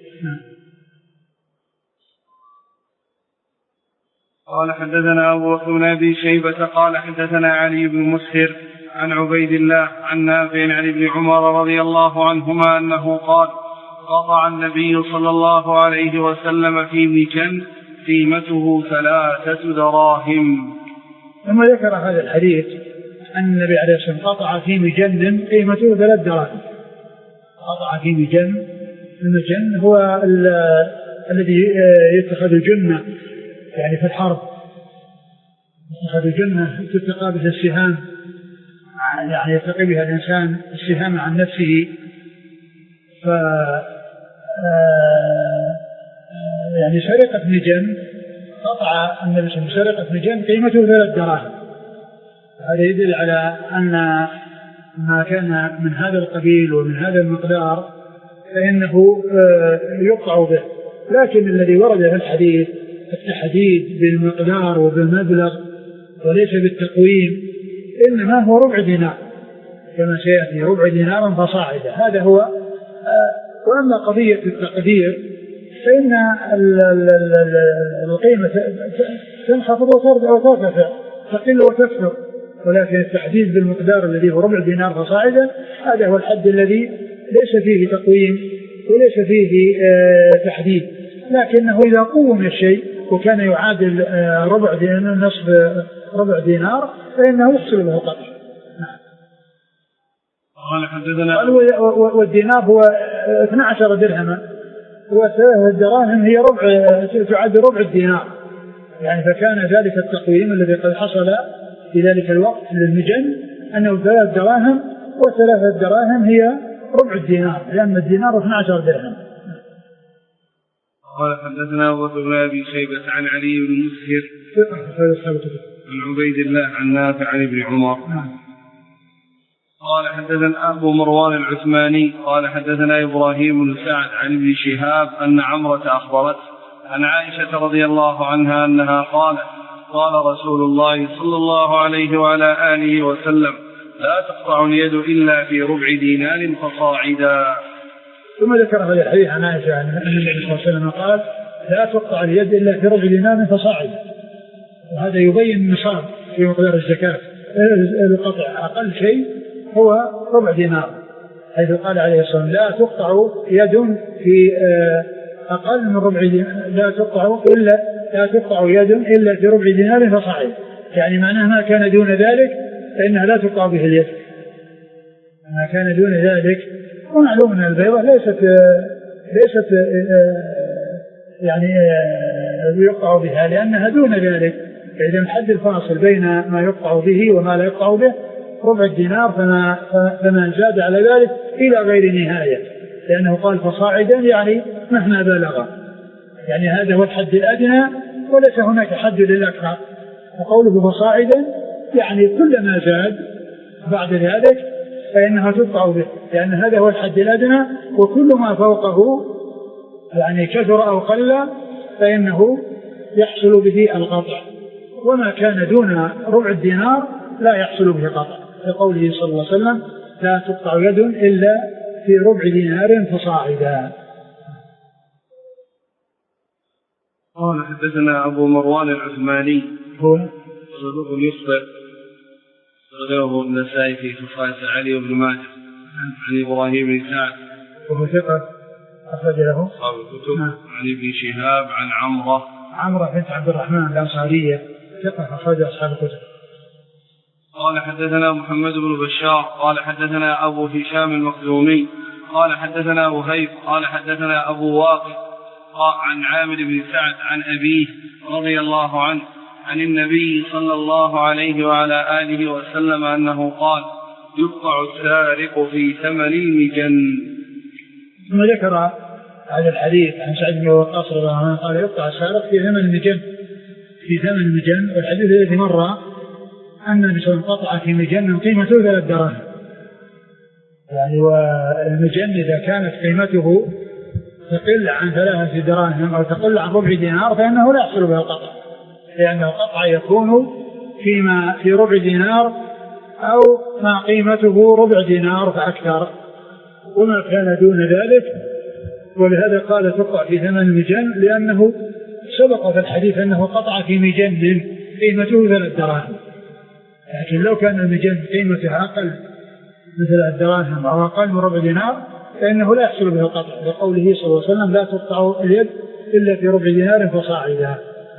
Speaker 1: قال: حدثنا أبو بكر بن أبي شيبة قال: حدثنا علي بن مسهر عن عبيد الله عن نافع عن ابن عمر رضي الله عنهما أنه قال: قطع النبي صلى الله عليه وسلم في مكن قيمته ثلاثة دراهم.
Speaker 2: ثم ذكر هذا الحديث أن النبي عليه الصلاة والسلام قطع في مجن قيمته ثلاث دراهم. قطع في مجن، المجن هو الذي يتخذ جنة يعني في الحرب، يتخذ جنة تتقى بها السهام، يعني يتقي بها الإنسان السهام عن نفسه ف يعني سرقة مجن قطع النبي صلى الله عليه وسلم سرقة مجن قيمته ثلاث دراهم. هذا يدل على أن ما كان من هذا القبيل ومن هذا المقدار فإنه يقطع به. لكن الذي ورد في الحديث التحديد بالمقدار وبالمبلغ وليس بالتقويم إنما هو ربع دينار كما سيأتي، ربع دينار فصاعدا، هذا هو. وأما قضية التقدير فإن القيمة تنخفض وترتفع، تقل وتكثر، ولكن التحديد بالمقدار الذي هو ربع دينار فصاعدا هذا هو الحد الذي ليس فيه تقويم وليس فيه تحديد، لكنه إذا قوم الشيء وكان يعادل ربع دينار نصف ربع دينار فإنه يحصل له القطع. والدينار هو اثني عشر درهما وثلاثة دراهم هي ربع تعد ربع الدينار، يعني فكان ذلك التقويم الذي قد حصل في ذلك الوقت للمجن أنه ثلاث دراهم وثلاثة دراهم هي ربع الدينار، لأن الدينار اثني عشر درهم.
Speaker 1: قال حدثنا أبو بكر بن أبي شيبة عن علي بن مسهر عن عبيد الله عن نافع عن ابن عمر قال حدثنا أبو مروان العثماني قال حدثنا إبراهيم بن سعد عن ابن شهاب أن عمرة أخبرت عن عائشة رضي الله عنها أنها قالت قال رسول الله صلى الله عليه وعلى آله وسلم لا تقطع اليد إلا في ربع دينار فصاعدا.
Speaker 2: ثم ذكر هذا الحديث عن عائشة عن النبي صلى الله عليه وسلم قال لا تقطع اليد إلا في ربع دينار فصاعدا، وهذا يبين النصاب في مقدار الزكاة. القطع أقل شيء هو ربع دينار، حيث قال عليه الصلاة والسلام لا تقطع يد في أقل من ربع دينار، لا تقطع إلا لا تقطع يد إلا في ربع دينار فصاعدا، يعني معناه ما كان دون ذلك فإنها لا تقطع به اليد، ما كان دون ذلك. ومعلوم أن البيضة ليست ليست يعني يقطع بها لأنها دون ذلك، إذا الحد الفاصل بين ما يقطع به وما لا يقطع به ربع الدينار، فما, فما زاد على ذلك إلى غير نهاية، لأنه قال فصاعدا يعني مهما بلغ، يعني هذا هو الحد الأدنى وليس هناك حد للأكثر. وقوله فصاعدا يعني كل ما زاد بعد ذلك فإنها تقطع به، لأن هذا هو الحد الأدنى، وكل ما فوقه يعني كثر أو قل فإنه يحصل به القطع، وما كان دون ربع الدينار لا يحصل به قطع، لقوله صلى الله عليه وسلم لا تقطع يد إلا في ربع دينار فصاعدا.
Speaker 1: قال حدثنا أبو مروان العثماني
Speaker 2: هو
Speaker 1: صدوق يخبر صدوق النسائي في خصائص علي وابن ماجه عن إبراهيم بن سعد
Speaker 2: وهو ثقة أخرج له
Speaker 1: أصحاب الكتب عن ابن شهاب عن عمرة
Speaker 2: عمرة بنت عبد الرحمن الأنصارية ثقة أخرج أصحاب الكتب.
Speaker 1: قال حدثنا محمد بن بشار قال حدثنا أبو هشام المخزومي قال حدثنا وهيب قال حدثنا أبو واقد عن عامر بن سعد عن أبيه رضي الله عنه عن النبي صلى الله عليه وعلى آله وسلم أنه قال يقطع السارق في ثمن المجن.
Speaker 2: ثم ذكر هذا الحديث عن سعد بن وقاص رضي الله عنه قال يقطع السارق في ثمن المجن في ثمن المجن. والحديث الذي مر أن النبي صلى الله عليه وسلم قطع في مجن قيمته ثلاث دراهم، يعني والمجن إذا كانت قيمته تقل عن ثلاثة دراهم أو تقل عن ربع دينار فإنه لا يحصل به القطع، لأن القطع يكون فيما في ربع دينار أو ما قيمته ربع دينار فأكثر، وما كان دون ذلك. ولهذا قال تقطع في ثمن المجن لأنه سبق في الحديث أنه قطع في مجن قيمته ثلاث دراهم، لكن لو كان المجن قيمته أقل مثل الدراهم أو أقل من ربع دينار فإنه لا يحصل به القطع، لقوله صلى الله عليه وسلم لا تقطع اليد إلا في ربع دينار فصاعدا.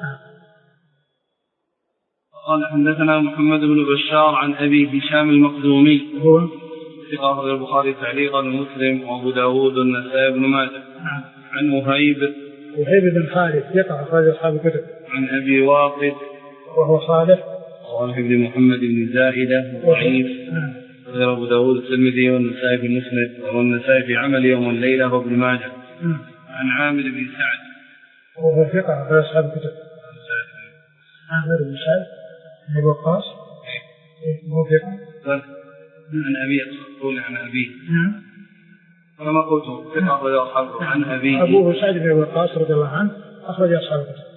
Speaker 1: قال حدثنا محمد بن بشار عن أبي هشام المخزومي
Speaker 2: هو
Speaker 1: ثقة البخاري تعليقا ومسلم وأبو داود والنسائي بن ماجه عن وهيب
Speaker 2: وهيب بن خالد ثقة أخرج أصحاب الكتب
Speaker 1: عن أبي واقد
Speaker 2: وهو صالح
Speaker 1: صالح بن محمد بن زائدة ضعيف غير أبو داود الترمذي والنسائي في المسند والنسائي في عمل يوم الليلة وابن ماجه. عن عامر بن سعد
Speaker 2: وهو ثقة في أصحاب الكتب. عامر بن سعد بن وقاص هو ثقة.
Speaker 1: عن أبي قول عن أبي كما قلت ثقة أخرج أصحابه عن أبي.
Speaker 2: أبوه سعد بن وقاص رضي الله عنه أخرج أصحاب الكتب.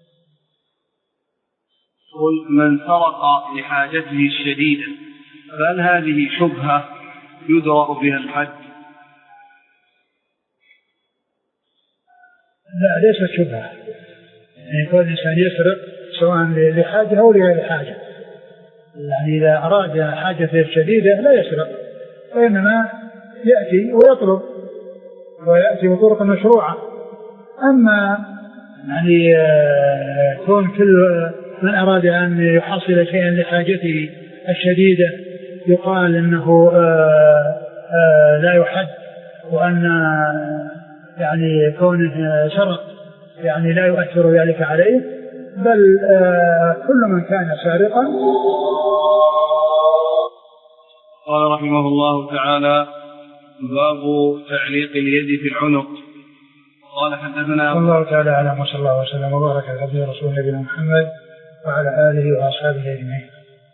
Speaker 1: قل من سرق لحاجته الشديدة فهل هذه شبهة يدرأ بها الحد؟
Speaker 2: لا ليست شبهة، يعني كل إنسان يسرق سواء لحاجة أو لغير حاجة، يعني إذا أراد حاجته الشديدة لا يسرق، وإنما يأتي ويطلب ويأتي بطرق مشروعة. أما يعني كون كل من أراد أن يحصل شيئا لحاجته الشديدة يقال إنه آآ آآ لا يحد، وأن يعني كونه سرق يعني لا يؤثر ذلك عليه، بل كل من كان سارقا.
Speaker 1: قال رحمه الله تعالى باب تعليق اليد في العنق. قال حدثنا
Speaker 2: الله تعالى أعلم وصلى الله وسلم وبارك على عبده ورسوله نبينا محمد وعلى آله وأصحابه أجمعين.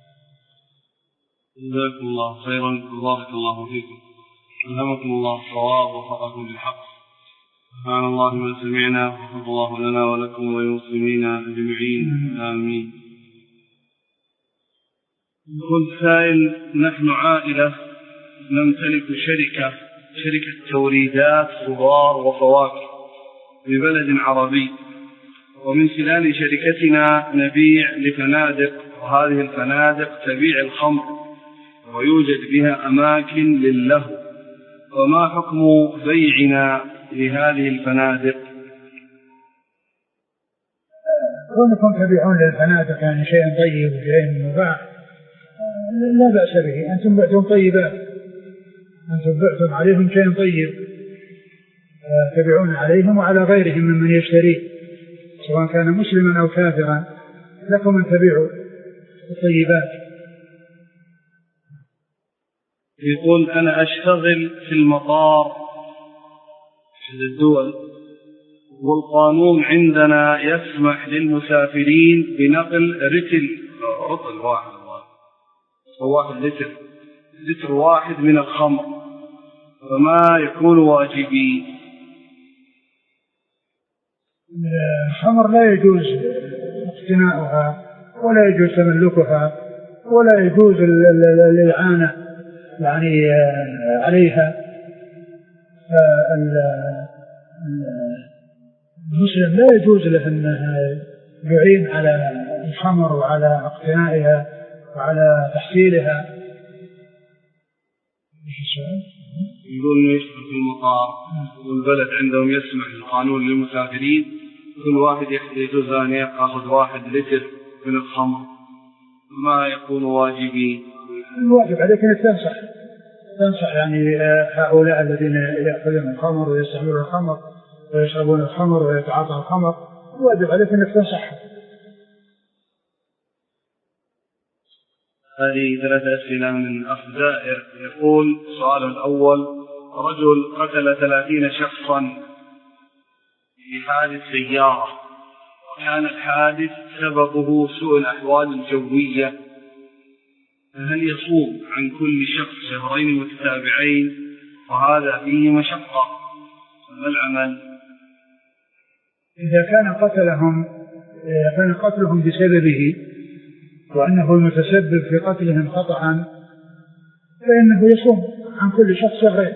Speaker 1: جزاكم الله خيرا وبارك الله فيكم، ألهمكم الله الصواب ووفقكم للحق. سبحان الله ما سمعنا وفق الله لنا ولكم وللمسلمين أجمعين آمين. قل سائل نحن عائلة نمتلك شركة شركة توريدات خضار وفواكه ببلد عربي، ومن خلال شركتنا نبيع لفنادق، وهذه الفنادق تبيع الخمر ويوجد بها أماكن للهو، وما حكم بيعنا لهذه الفنادق؟
Speaker 2: كونكم تبيعون للفنادق يعني شيء طيب وشيء مباح لا بأس به، أنتم بعتم طيبات، أنتم بعتم عليهم شيء طيب تبيعون عليهم وعلى غيرهم ممن يشتري سواء كان مسلما أو كافرا، لكم أن تبيعوا الطيبات.
Speaker 1: يقول أنا أشتغل في المطار في الدول، والقانون عندنا يسمح للمسافرين بنقل رتل رطل واحد واحد لتر لتر واحد من الخمر، فما يكون واجبي؟
Speaker 2: الخمر لا يجوز اقتناؤها ولا يجوز تملكها ولا يجوز الإعانة يعني عليها. المسلم لا يجوز له أن يعين على الخمر وعلى اقتنائها وعلى تحصيلها.
Speaker 1: يقول انه يشتغل في المطار والبلد عندهم يسمح القانون للمسافرين كل واحد يجوز ان ياخذ واحد لتر من الخمر، ما يكون واجبي؟
Speaker 2: الواجب عليك انك تنصح تنصح يعني هؤلاء الذين ياخذون الخمر ويستعملون الخمر ويشربون الخمر ويتعاطون الخمر، الواجب عليك انك تنصحهم.
Speaker 1: هذه ثلاثة أسئلة من أخ زائر. يقول السؤال الأول: رجل قتل ثلاثين شخصا في حادث سيارة، وكان الحادث سببه سوء الأحوال الجوية، فهل يصوم عن كل شخص شهرين متتابعين وهذا فيه مشقة؟ ما العمل؟
Speaker 2: إذا كان قتلهم كان قتلهم بسببه وأنه المتسبب في قتلهم خطأ فإنه يصوم عن كل شخص شهرين،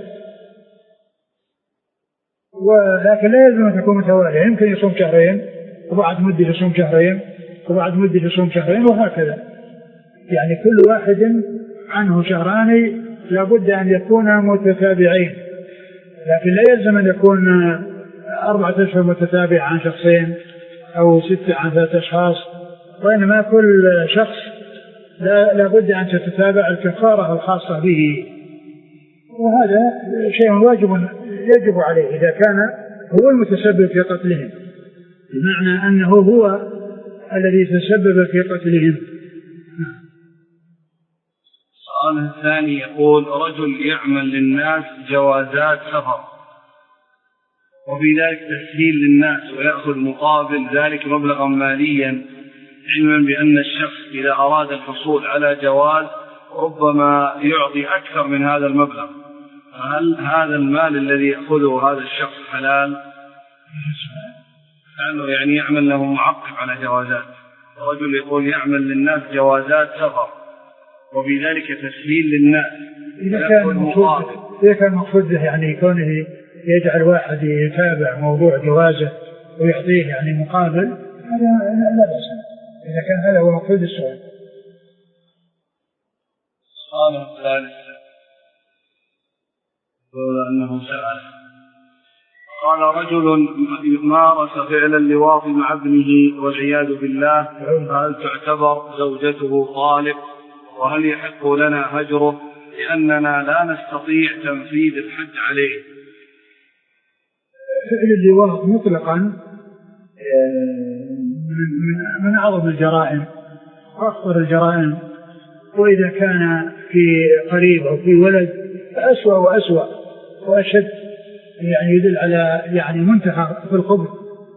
Speaker 2: ولكن لا يلزم أن تكون متوالية، يمكن يصوم شهرين وبعد مدة يصوم شهرين وبعد مدة يصوم شهرين وهكذا، يعني كل واحد عنه شهران لابد أن يكون متتابعين، لكن لا يلزم أن يكون أربعة أشهر متتابع عن شخصين أو ستة عن ثلاثة أشخاص، وإنما كل شخص لا لابد أن تتتابع الكفارة الخاصة به، وهذا شيء واجب يجب عليه إذا كان هو المتسبب في قتلهم، بمعنى أنه هو الذي تسبب في قتلهم.
Speaker 1: السؤال الثاني يقول: رجل يعمل للناس جوازات سفر وفي ذلك تسهيل للناس ويأخذ مقابل ذلك مبلغا ماليا، علما بأن الشخص إذا أراد الحصول على جواز ربما يعطي أكثر من هذا المبلغ، فهل هذا المال الذي يأخذه هذا الشخص حلال؟ لأنه يعني يعمل له معقب على جوازات. رجل يقول يعمل للناس جوازات سفر وفي ذلك تسهيل للناس.
Speaker 2: إذا كان مقصود إذا كان مقصود يعني كونه يجعل واحد يتابع موضوع جوازه ويعطيه يعني مقابل، هذا لا بأس إذا كان هذا هو مقصود السؤال.
Speaker 1: السؤال الثالث يقول أنه سأل: قال رجل مارس فعل اللواط مع ابنه والعياذ بالله، فهل تعتبر زوجته طالق؟ وهل يحق لنا هجره لأننا لا نستطيع تنفيذ الحج عليه؟
Speaker 2: فعل اللواط مطلقا من أعظم الجرائم وأخطر الجرائم، وإذا كان في قريب أو في ولد فأسوأ وأسوأ وأشد، يعني يدل على يعني منتهى في الخبث.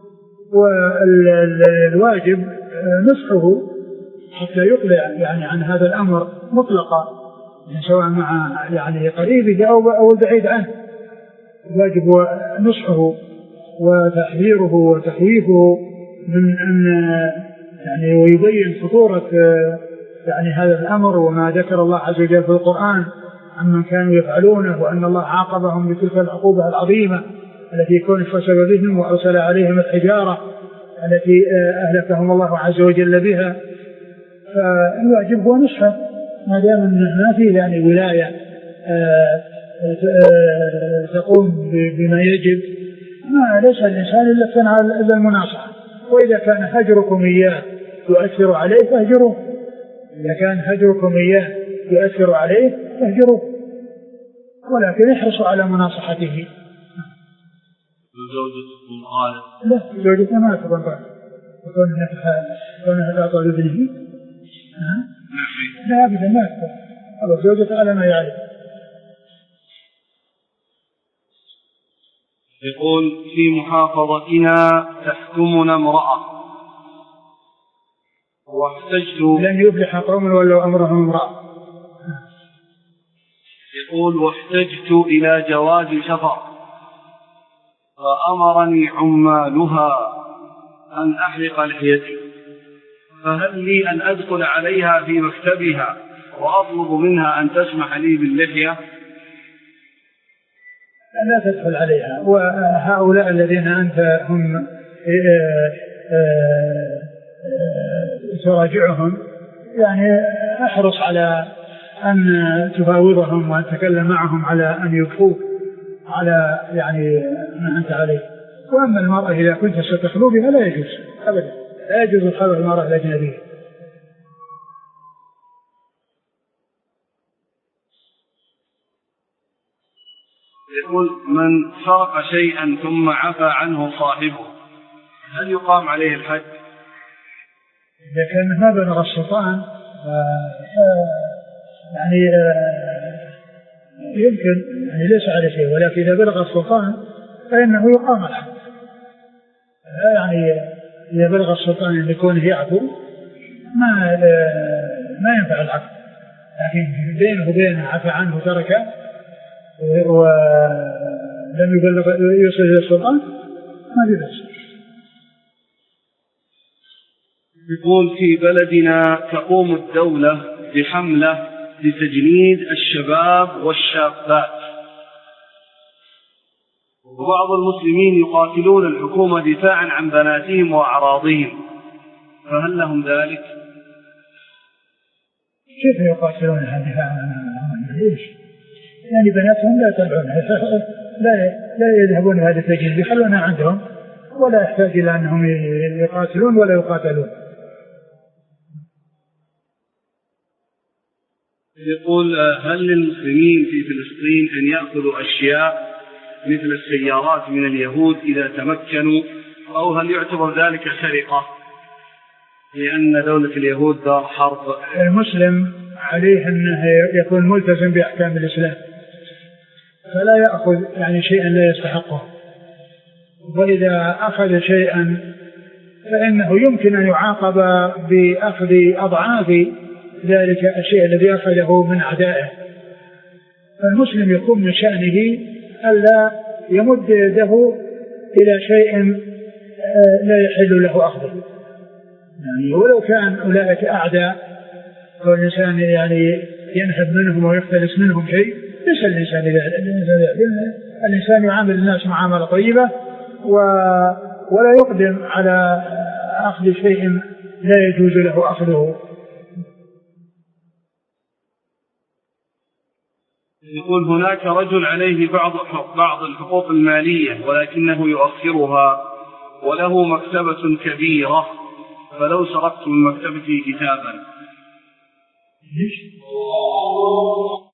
Speaker 2: والواجب نصحه حتى يقلع يعني عن هذا الأمر مطلقا، يعني سواء مع يعني قريبه أو أو بعيد عنه. الواجب نصحه وتحذيره وتخويفه من أن يعني ويبين خطورة يعني هذا الأمر وما ذكر الله عز وجل في القرآن عمن كانوا يفعلونه، وأن الله عاقبهم بتلك العقوبة العظيمة التي يكون بسببهم وأرسل عليهم الحجارة التي أهلكهم الله عز وجل بها. فالواجب هو نصحه ما دام ما فيه يعني ولاية تقوم بما يجب، ما ليس الإنسان إلا كان على المناصحة. وإذا كان هجركم إياه يؤثر عليه فاهجروه، إذا كان هجركم إياه يؤثر عليه فاهجروه، ولكن احرصوا على مناصحته.
Speaker 1: زوجته قالت
Speaker 2: لا، زوجته ما تبغى تكون كونها تعطى لابنه لا أبدا ما تبغى، الله زوجته على ما يعلم.
Speaker 1: يقول: في محافظتنا تحكمنا امرأة واحتجت
Speaker 2: لن يفلح قوم ولو أمرهم امرأة.
Speaker 1: يقول: واحتجت إلى جواز سفر فأمرني عمالها أن أحلق لحيتي، فهل لي أن أدخل عليها في مكتبها وأطلب منها أن تسمح لي باللحية؟
Speaker 2: لا تدخل عليها، وهؤلاء الذين أنت هم تراجعهم يعني احرص على أن تفاوضهم وأن تتكلم معهم على أن يبقوك على يعني ما أنت عليه. وأما المرأة إذا كنت ستخلو بها لا يجوز أبدا، لا يجوز الخلو المرأة الأجنبية.
Speaker 1: يقول: من سرق شيئا ثم عفى عنه صاحبه هل يقام عليه الحج؟
Speaker 2: إذا كان ما بلغ السلطان يعني يمكن يعني ليس على شيء، ولكن إذا بلغ السلطان فإنه يقام الحج. يعني إذا بلغ السلطان أن يكون يعفو ما ما ينفع العفو، لكن بينه وبينه عفى عنه وتركه ولم يبلغ يوصل إلى السلطان ما في بأس.
Speaker 1: يقول: في بلدنا تقوم الدولة بحملة لتجنيد الشباب والشابات، وبعض المسلمين يقاتلون الحكومة دفاعا عن بناتهم وأعراضهم، فهل لهم ذلك؟
Speaker 2: كيف يقاتلونها دفاعا عن أعراضهم؟ يعني بناتهم لا يتبعونها، لا لا يذهبون هذا التجنيد، يخلونها عندهم ولا يحتاج إلى أنهم يقاتلون ولا يقاتلون.
Speaker 1: يقول: هل للمسلمين في فلسطين أن يأخذوا أشياء مثل السيارات من اليهود إذا تمكنوا، أو هل يعتبر ذلك سرقة لأن دولة اليهود دار حرب؟
Speaker 2: المسلم عليه أنه يكون ملتزم بأحكام الإسلام، فلا يأخذ يعني شيئا لا يستحقه. وإذا أخذ شيئا فإنه يمكن أن يعاقب بأخذ أضعاف ذلك الشيء الذي أخذه من أعدائه. فالمسلم يكون من شأنه ألا يمد يده إلى شيء لا يحل له أخذه، يعني ولو كان أولئك أعداء والإنسان يعني ينهب منهم ويختلس منهم شيء، ليس الإنسان الإنسان يعامل الناس معاملة طيبة ولا يقدم على أخذ شيء لا يجوز له أخذه.
Speaker 1: يقول هناك رجل عليه بعض بعض الحقوق المالية ولكنه يؤخرها وله مكتبة كبيرة، فلو سرقت من مكتبته كتابا